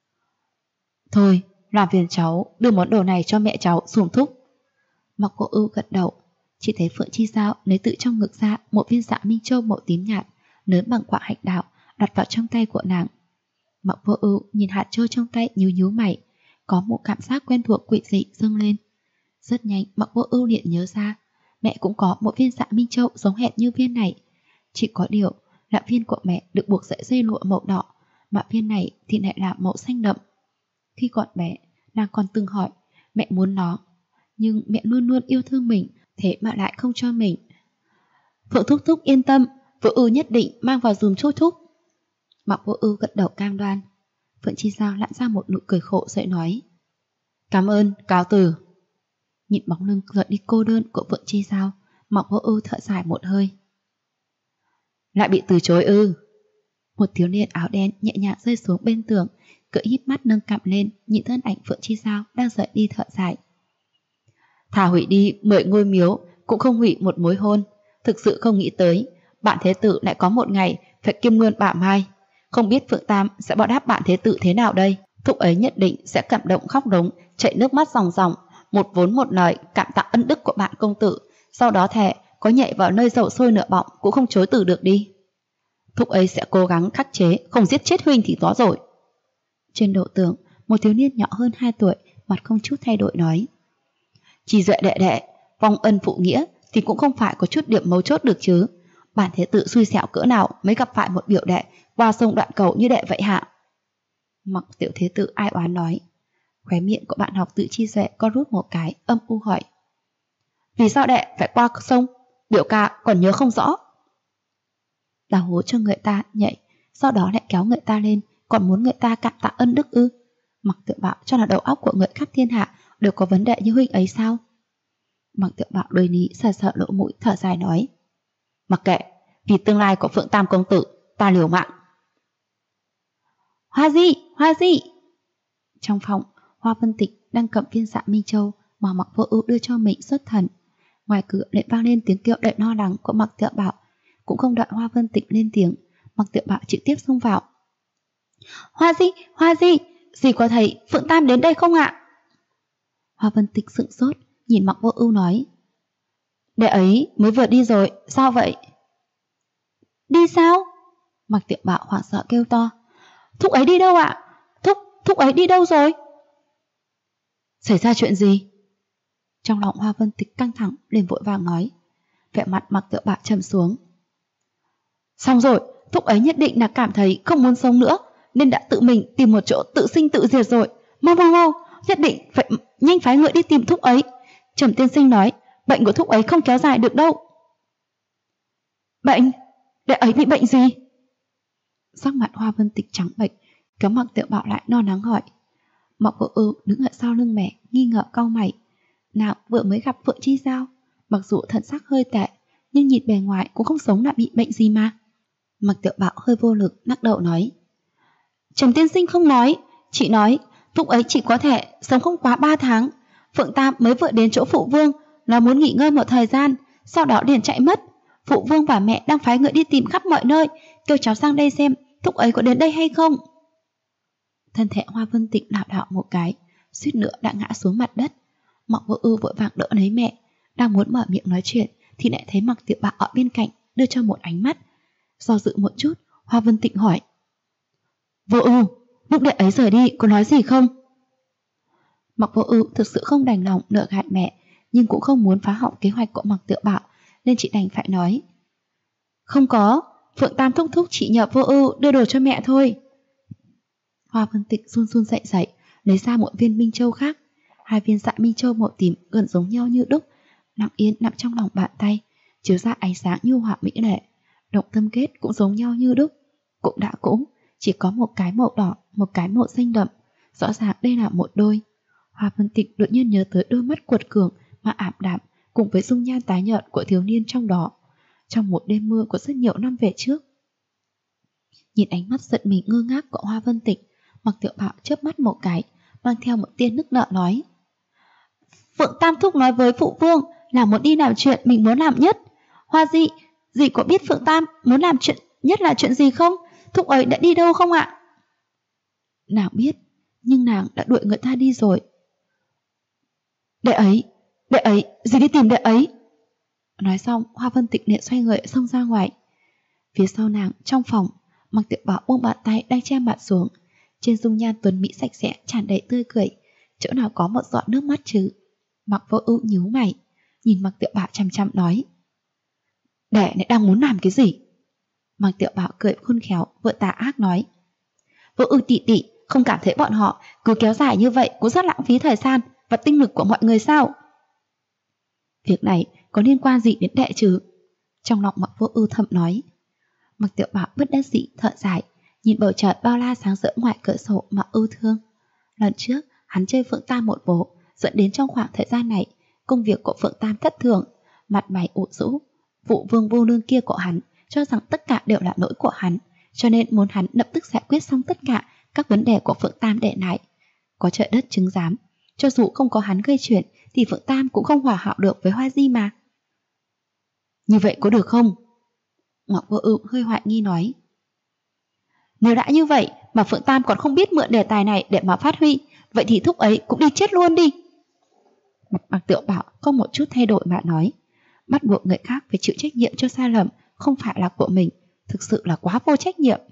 Thôi, làm phiền cháu đưa món đồ này cho mẹ cháu dùng Thúc. Mặc Vô Ưu gật đầu, chỉ thấy Phượng Chi Giao lấy tự trong ngực ra một viên dạ minh châu màu tím nhạt, lớn bằng quả hạnh đào, đặt vào trong tay của nàng. Mặc Vô Ưu nhìn hạt châu trong tay nhíu mày, có một cảm giác quen thuộc quỷ dị dâng lên. Rất nhanh Mặc Vô Ưu liền nhớ ra, mẹ cũng có một viên dạ minh châu giống hệt như viên này. Chỉ có điều là viên của mẹ được buộc sợi dây lụa màu đỏ, mà viên này thì lại là màu xanh đậm. Khi còn bé, nàng còn từng hỏi mẹ muốn nó, nhưng mẹ luôn luôn yêu thương mình, thế mà lại không cho mình. Phượng Thúc Thúc yên tâm, Vô Ưu nhất định mang vào dùm cho Thúc. Mặc Vô Ưu gật đầu cam đoan. Phượng Chi Giao lặn ra một nụ cười khổ rồi nói. Cảm ơn, cáo từ. Nhìn bóng lưng rời đi cô đơn của Phượng Chi Giao, Mặc Vô Ưu thở dài một hơi. Lại bị từ chối ư? Một thiếu niên áo đen nhẹ nhàng rơi xuống bên tường, cười híp mắt nâng cằm lên, nhìn thân ảnh Phượng Chi Giao đang rời đi thở dài. Thà hủy đi 10 ngôi miếu cũng không hủy một mối hôn. Thực sự không nghĩ tới bạn thế tử lại có một ngày phải kiêm luôn bả mai. Không biết Phượng Tam sẽ báo đáp bạn thế tử thế nào đây. Thúc ấy nhất định sẽ cảm động khóc đống, chảy nước mắt ròng ròng, một vốn một lời cảm tạ ân đức của bạn công tử. Sau đó thề có nhảy vào nơi dầu sôi nửa bỏng cũng không chối từ được đi. Thúc ấy sẽ cố gắng khắc chế, không giết chết huynh thì đó rồi. Trên đầu tường, một thiếu niên nhỏ hơn 2 tuổi, mặt không chút thay đổi nói. Chỉ duệ đệ đệ, vong ân phụ nghĩa thì cũng không phải có chút điểm mấu chốt được chứ. Bản thế tử xui xẻo cỡ nào mới gặp phải một biểu đệ qua sông đoạn cầu như đệ vậy hả? Mặc tiểu thế tử ai oán nói. Khóe miệng của bạn học Tự Chi Duệ có rút một cái, âm u hỏi. Vì sao đệ phải qua sông? Biểu ca còn nhớ không rõ. Đào hố cho người ta nhảy, sau đó lại kéo người ta lên, còn muốn người ta cảm tạ ân đức ư? Mặc Tiểu Bảo cho là đầu óc của người khắp thiên hạ đều có vấn đề như huynh ấy sao? Mặc Tiểu Bảo đôi ní sờ sờ lỗ mũi thở dài nói. Mặc kệ, vì tương lai của Phượng Tam công tử, ta liều mạng. Hoa Di. Trong phòng, Hoa Vân Tịch đang cầm viên dạ minh châu mà Mặc Vô Ưu đưa cho mình xuất thần. Ngoài cửa lại vang lên tiếng kêu đầy lo lắng của Mặc Tiểu Bảo. Cũng không đợi Hoa Vân Tịch lên tiếng, Mặc Tiểu Bảo trực tiếp xông vào. Hoa Di, dì có thấy Phượng Tam đến đây không ạ? Hoa Vân Tịch sững sốt, nhìn Mặc Vô Ưu nói. Đệ ấy mới vừa đi rồi, sao vậy? Đi sao? Mặc Tiểu Bảo hoảng sợ kêu to. Thúc ấy đi đâu ạ? Thúc ấy đi đâu rồi? Xảy ra chuyện gì? Trong lòng Hoa Vân Tịch căng thẳng, liền vội vàng nói. Vẻ mặt Mặc Tiểu Bảo trầm xuống. Xong rồi, thúc ấy nhất định là cảm thấy không muốn sống nữa, nên đã tự mình tìm một chỗ tự sinh tự diệt rồi. Mau, nhất định phải nhanh phái người đi tìm thúc ấy. Trầm tiên sinh nói, bệnh của thúc ấy không kéo dài được đâu. Bệnh? Đệ ấy bị bệnh gì? Sắc mặt Hoa Vân Tịch trắng bệch, kéo Mặc Tiểu Bảo lại lo lắng hỏi. Mặc Vô Ưu đứng ở sau lưng mẹ, nghi ngờ cau mày. Nào vừa mới gặp Phượng Chi Giao, mặc dù thần sắc hơi tệ, nhưng nhìn bề ngoài cũng không giống là bị bệnh gì mà. Mặc Tiểu Bảo hơi vô lực lắc đầu nói. Trầm tiên sinh không nói, chị nói thúc ấy chỉ có thể sống không quá 3 tháng. Phượng Tam mới vừa đến chỗ phụ vương, nó muốn nghỉ ngơi một thời gian, sau đó liền chạy mất. Phụ vương và mẹ đang phái người đi tìm khắp mọi nơi, kêu cháu sang đây xem thúc ấy có đến đây hay không. Thân thể Hoa Vân Tịch lảo đảo một cái, suýt nữa đã ngã xuống mặt đất. Mạc Vô Ưu vội vàng đỡ lấy mẹ, đang muốn mở miệng nói chuyện thì lại thấy Mạc Tiểu Bảo ở bên cạnh đưa cho một ánh mắt. Do dự một chút, Hoa Vân Tịnh hỏi: Vô Ưu, lúc đệ ấy rời đi có nói gì không? Mạc Vô Ưu thực sự không đành lòng nợ gạt mẹ, nhưng cũng không muốn phá hỏng kế hoạch của Mạc Tiểu Bảo, nên chị đành phải nói: Không có, Phượng Tam thúc thúc chỉ nhờ Vô Ưu đưa đồ cho mẹ thôi. Hoa Vân Tịnh run run dậy, lấy ra một viên minh châu khác. Hai viên dạ minh châu màu tím gần giống nhau như đúc, lặng yên nằm trong lòng bàn tay, chiếu ra ánh sáng nhu hòa mỹ lệ. Động tâm kết cũng giống nhau như đúc, cũng đã cũng, chỉ có một cái màu đỏ, một cái màu xanh đậm. Rõ ràng đây là một đôi. Hoa Vân Tịnh đột nhiên nhớ tới đôi mắt cuột cường mà ảm đạm cùng với dung nhan tái nhợt của thiếu niên trong đó, trong một đêm mưa của rất nhiều năm về trước. Nhìn ánh mắt giận mình ngơ ngác của Hoa Vân Tịnh, Mạc Tiểu Bảo chớp mắt một cái, mang theo một tia nức nở nói: Phượng Tam thúc nói với phụ vương là muốn đi làm chuyện mình muốn làm nhất. Hoa dì có biết Phượng Tam muốn làm chuyện nhất là chuyện gì không? Thúc ấy đã đi đâu không ạ? Nàng biết, nhưng nàng đã đuổi người ta đi rồi. Đệ ấy, dì đi tìm đệ ấy. Nói xong, Hoa Vân Tịnh liền xoay người xông ra ngoài. Phía sau nàng, trong phòng, Mạc Tiểu Bảo buông bàn tay đang che mặt xuống. Trên dung nhan tuấn mỹ sạch sẽ tràn đầy tươi cười, chỗ nào có một giọt nước mắt chứ? Mạc Vô Ưu nhíu mày, nhìn Mạc Tiểu Bảo chăm chăm nói: Đệ này đang muốn làm cái gì? Mạc Tiểu Bảo cười khôn khéo, vừa tà ác nói: Vô Ưu tỷ tỷ không cảm thấy bọn họ cứ kéo dài như vậy cũng rất lãng phí thời gian và tinh lực của mọi người sao? Việc này có liên quan gì đến đệ chứ? Trong lòng Mạc Vô Ưu thầm nói. Mạc Tiểu Bảo bất đắc dĩ thở dài, nhìn bầu trời bao la sáng rỡ ngoài cửa sổ mà ưu thương. Lần trước hắn chơi Phượng Tam một vố, dẫn đến trong khoảng thời gian này công việc của Phượng Tam thất thường, mặt mày ủ rũ. Vụ vương vô lương kia của hắn cho rằng tất cả đều là lỗi của hắn, cho nên muốn hắn lập tức giải quyết xong tất cả các vấn đề của Phượng Tam để lại. Có trời đất chứng giám, cho dù không có hắn gây chuyện thì Phượng Tam cũng không hòa hợp được với Hoa Di mà. Như vậy có được không? Mạc Vô Ưu hơi hoài nghi nói. Nếu đã như vậy mà Phượng Tam còn không biết mượn đề tài này để mà phát huy, vậy thì thúc ấy cũng đi chết luôn đi. Mạc Tiểu Bảo không một chút thay đổi mà nói. Bắt buộc người khác phải chịu trách nhiệm cho sai lầm không phải là của mình, thực sự là quá vô trách nhiệm.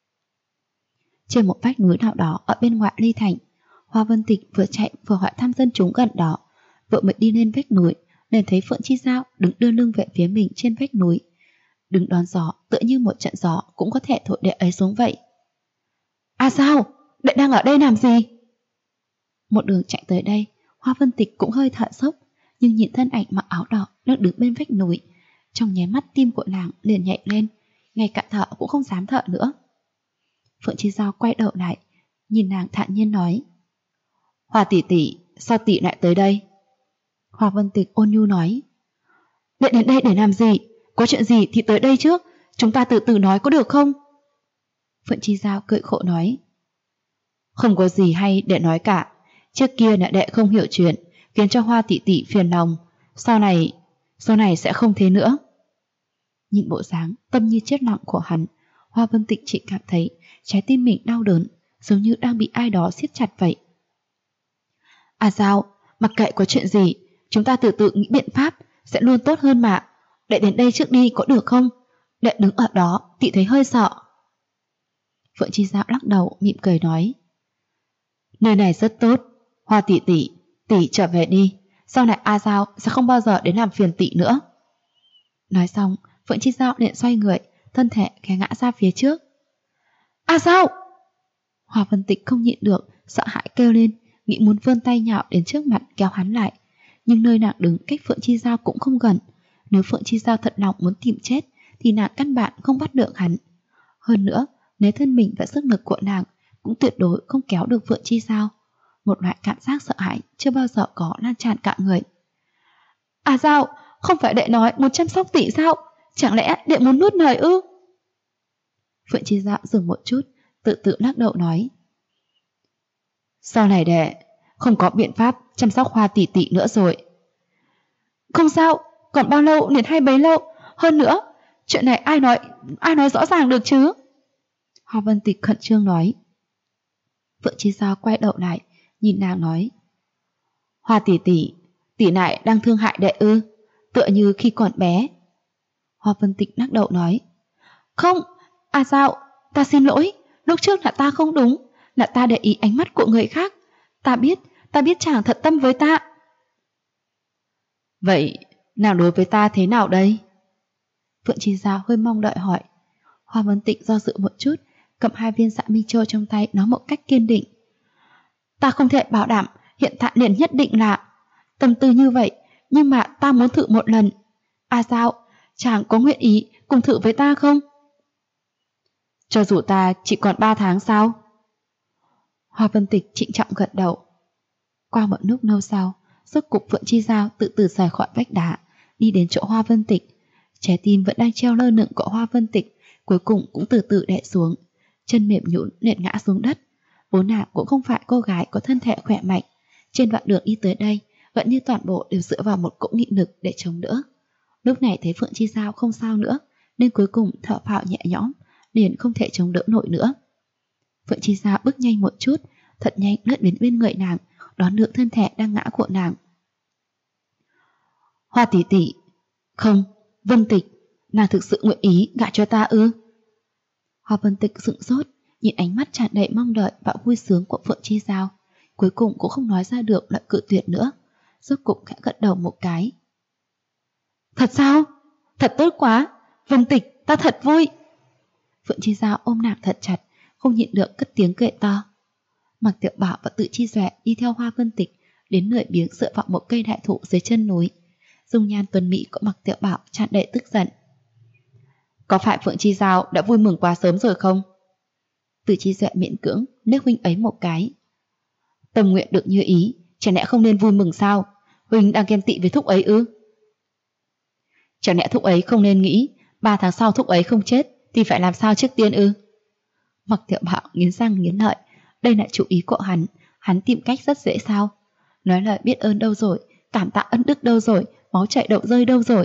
Trên một vách núi nào đó ở bên ngoài Ly Thành, Hoa Vân Tịch vừa chạy vừa hỏi thăm dân chúng gần đó. Vừa mới đi lên vách núi liền thấy Phượng Chi Giao đứng đưa lưng về phía mình trên vách núi, đứng đón gió tựa như một trận gió cũng có thể thổi đệ ấy xuống vậy. À sao? Đệ đang ở đây làm gì? Một đường chạy tới đây, Hoa Vân Tịch cũng hơi thở sốc, nhưng nhìn thân ảnh mặc áo đỏ đang đứng bên vách núi, trong nháy mắt tim của nàng liền nhảy lên, ngay cả thở cũng không dám thở nữa. Phượng Chi Giao quay đầu lại, nhìn nàng thản nhiên nói: Hoa tỷ tỷ, sao tỷ lại tới đây? Hoa Vân Tịch ôn nhu nói: Đệ đến đây để làm gì? Có chuyện gì thì tới đây trước, chúng ta từ từ nói có được không? Phượng Chi Giao cười khổ nói: Không có gì hay để nói cả. Trước kia là đệ không hiểu chuyện, khiến cho Hoa tỷ tỷ phiền lòng. Sau này sẽ không thế nữa. Nhìn bộ dáng tâm như chết lặng của hắn, Hoa Vân Tịch chỉ cảm thấy trái tim mình đau đớn, giống như đang bị ai đó siết chặt vậy. À sao, mặc kệ có chuyện gì, chúng ta từ từ nghĩ biện pháp, sẽ luôn tốt hơn mà. Đệ đến đây trước đi có được không? Đệ đứng ở đó, tỷ thấy hơi sợ. Phượng Chi Giao lắc đầu mỉm cười nói: Nơi này rất tốt, Hoa tỷ tỷ trở về đi. Sau này A Giao sẽ không bao giờ đến làm phiền tỷ nữa. Nói xong, Phượng Chi Giao liền xoay người, thân thể ghé ngã ra phía trước. A Giao! Hoa Vân Tịch không nhịn được, sợ hãi kêu lên, nghĩ muốn vươn tay nhạo đến trước mặt kéo hắn lại. Nhưng nơi nàng đứng cách Phượng Chi Giao cũng không gần. Nếu Phượng Chi Giao thật lòng muốn tìm chết thì nàng căn bản không bắt được hắn. Hơn nữa, nếu thân mình và sức lực của nàng cũng tuyệt đối không kéo được Phượng Chi Giao. Một loại cảm giác sợ hãi chưa bao giờ có lan tràn cả người. À Giao, không phải đệ nói muốn chăm sóc tỷ sao? Chẳng lẽ đệ muốn nuốt lời ư? Phượng Chi Giao dừng một chút, tự lắc đầu nói: Sau này đệ không có biện pháp chăm sóc Hoa tỷ tỷ nữa rồi. Không sao, còn bao lâu liền hay bấy lâu. Hơn nữa, chuyện này ai nói rõ ràng được chứ? Hoa Vân Tịch khẩn trương nói. Phượng Chi Giao quay đầu lại, nhìn nàng nói: Hoa tỷ tỷ, tỷ nại đang thương hại đệ ư? Tựa như khi còn bé. Hoa Vân Tịch lắc đầu nói: Không, sao, ta xin lỗi, lúc trước là ta không đúng, là ta để ý ánh mắt của người khác. Ta biết chàng thật tâm với ta. Vậy, nàng đối với ta thế nào đây? Phượng Chi Giao hơi mong đợi hỏi. Hoa Vân Tịch do dự một chút, cầm 2 viên Dạ Minh Châu trong tay nói một cách kiên định: Ta không thể bảo đảm hiện tại liền nhất định là tâm tư như vậy, nhưng mà ta muốn thử một lần. Sao, chàng có nguyện ý cùng thử với ta không? Cho dù ta chỉ còn 3 tháng sao? Hoa Vân Tịch trịnh trọng gật đầu. Qua một lúc lâu sau, rốt cục Phượng Chi Giao từ từ rời khỏi vách đá, đi đến chỗ Hoa Vân Tịch. Trái tim vẫn đang treo lơ lửng của Hoa Vân Tịch cuối cùng cũng từ từ đè xuống, chân mềm nhũn nện ngã xuống đất. Vốn nàng cũng không phải cô gái có thân thể khỏe mạnh, trên đoạn đường đi tới đây gần như toàn bộ đều dựa vào một cỗ nghị lực để chống đỡ. Lúc này thấy Phượng Chi Giao không sao nữa, nên cuối cùng thở phào nhẹ nhõm, liền không thể chống đỡ nổi nữa. Phượng Chi Giao bước nhanh một chút, thật nhanh lướt đến bên người nàng, đón được thân thể đang ngã của nàng. Hoa tỷ tỷ, không, Vân Tịch, nàng thực sự nguyện ý gả cho ta ư? Hoa Vân Tịch sững sốt, nhìn ánh mắt tràn đầy mong đợi và vui sướng của Phượng Chi Giao, cuối cùng cũng không nói ra được lời cự tuyệt nữa, rốt cục khẽ gật đầu một cái. Thật sao? Thật tốt quá, Vân Tịch, ta thật vui. Phượng Chi Giao ôm nàng thật chặt, không nhịn được cất tiếng cười to. Mạc Tiểu Bảo và Tự Chi Duệ đi theo Hoa Vân Tịch đến lười biếng dựa vào một cây đại thụ dưới chân núi. Dung nhan tuấn mỹ của Mạc Tiểu Bảo tràn đầy tức giận. Có phải Phượng Chi Giao đã vui mừng quá sớm rồi không? Tự Chi Duệ miễn cưỡng liếc huynh ấy một cái. Tâm nguyện được như ý, chẳng lẽ không nên vui mừng sao? Huynh đang ghen tị với thúc ấy ư? Chẳng lẽ thúc ấy không nên nghĩ 3 tháng sau thúc ấy không chết thì phải làm sao trước tiên ư? Mạc Tiểu Bảo nghiến răng nghiến lợi, đây là chủ ý của hắn tìm cách rất dễ sao? Nói lời biết ơn đâu rồi, cảm tạ ân đức đâu rồi, máu chảy đậu rơi đâu rồi?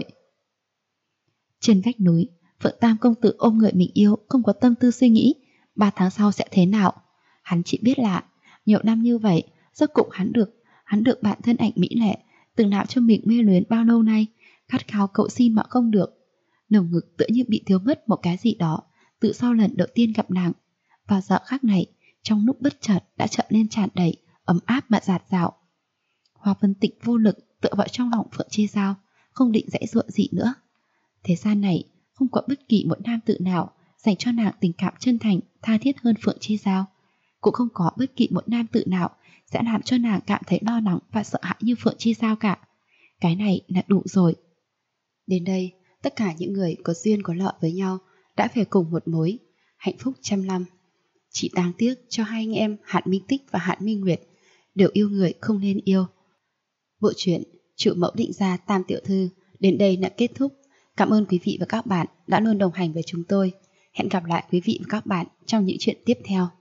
Trên vách núi, Phượng Tam công tử ôm người mình yêu, không có tâm tư suy nghĩ 3 tháng sau sẽ thế nào. Hắn chỉ biết là nhiều năm như vậy, rốt cục hắn được bạn thân ảnh mỹ lệ từng làm cho mình mê luyến bao lâu nay, khát khao cậu xin mà không được. Lồng ngực tựa như bị thiếu mất một cái gì đó từ sau lần đầu tiên gặp nàng. Vào giờ khắc này, trong lúc bất chợt đã trở nên tràn đầy ấm áp mà dạt dào. Hoa Vân Tịch vô lực tựa vào trong lòng Phượng Chi Giao, không định giãy giụa gì nữa. Thế gian này không có bất kỳ một nam tử nào dành cho nàng tình cảm chân thành, tha thiết hơn Phượng Chi Giao. Cũng không có bất kỳ một nam tử nào sẽ làm cho nàng cảm thấy lo lắng và sợ hãi như Phượng Chi Giao cả. Cái này là đủ rồi. Đến đây, tất cả những người có duyên có lợi với nhau đã về cùng một mối, hạnh phúc trăm năm. Chỉ đáng tiếc cho hai anh em Hạn Minh Tích và Hạn Minh Nguyệt đều yêu người không nên yêu. Bộ truyện Chủ Mẫu Định Gia Tam Tiểu Thư đến đây đã kết thúc. Cảm ơn quý vị và các bạn đã luôn đồng hành với chúng tôi. Hẹn gặp lại quý vị và các bạn trong những chuyện tiếp theo.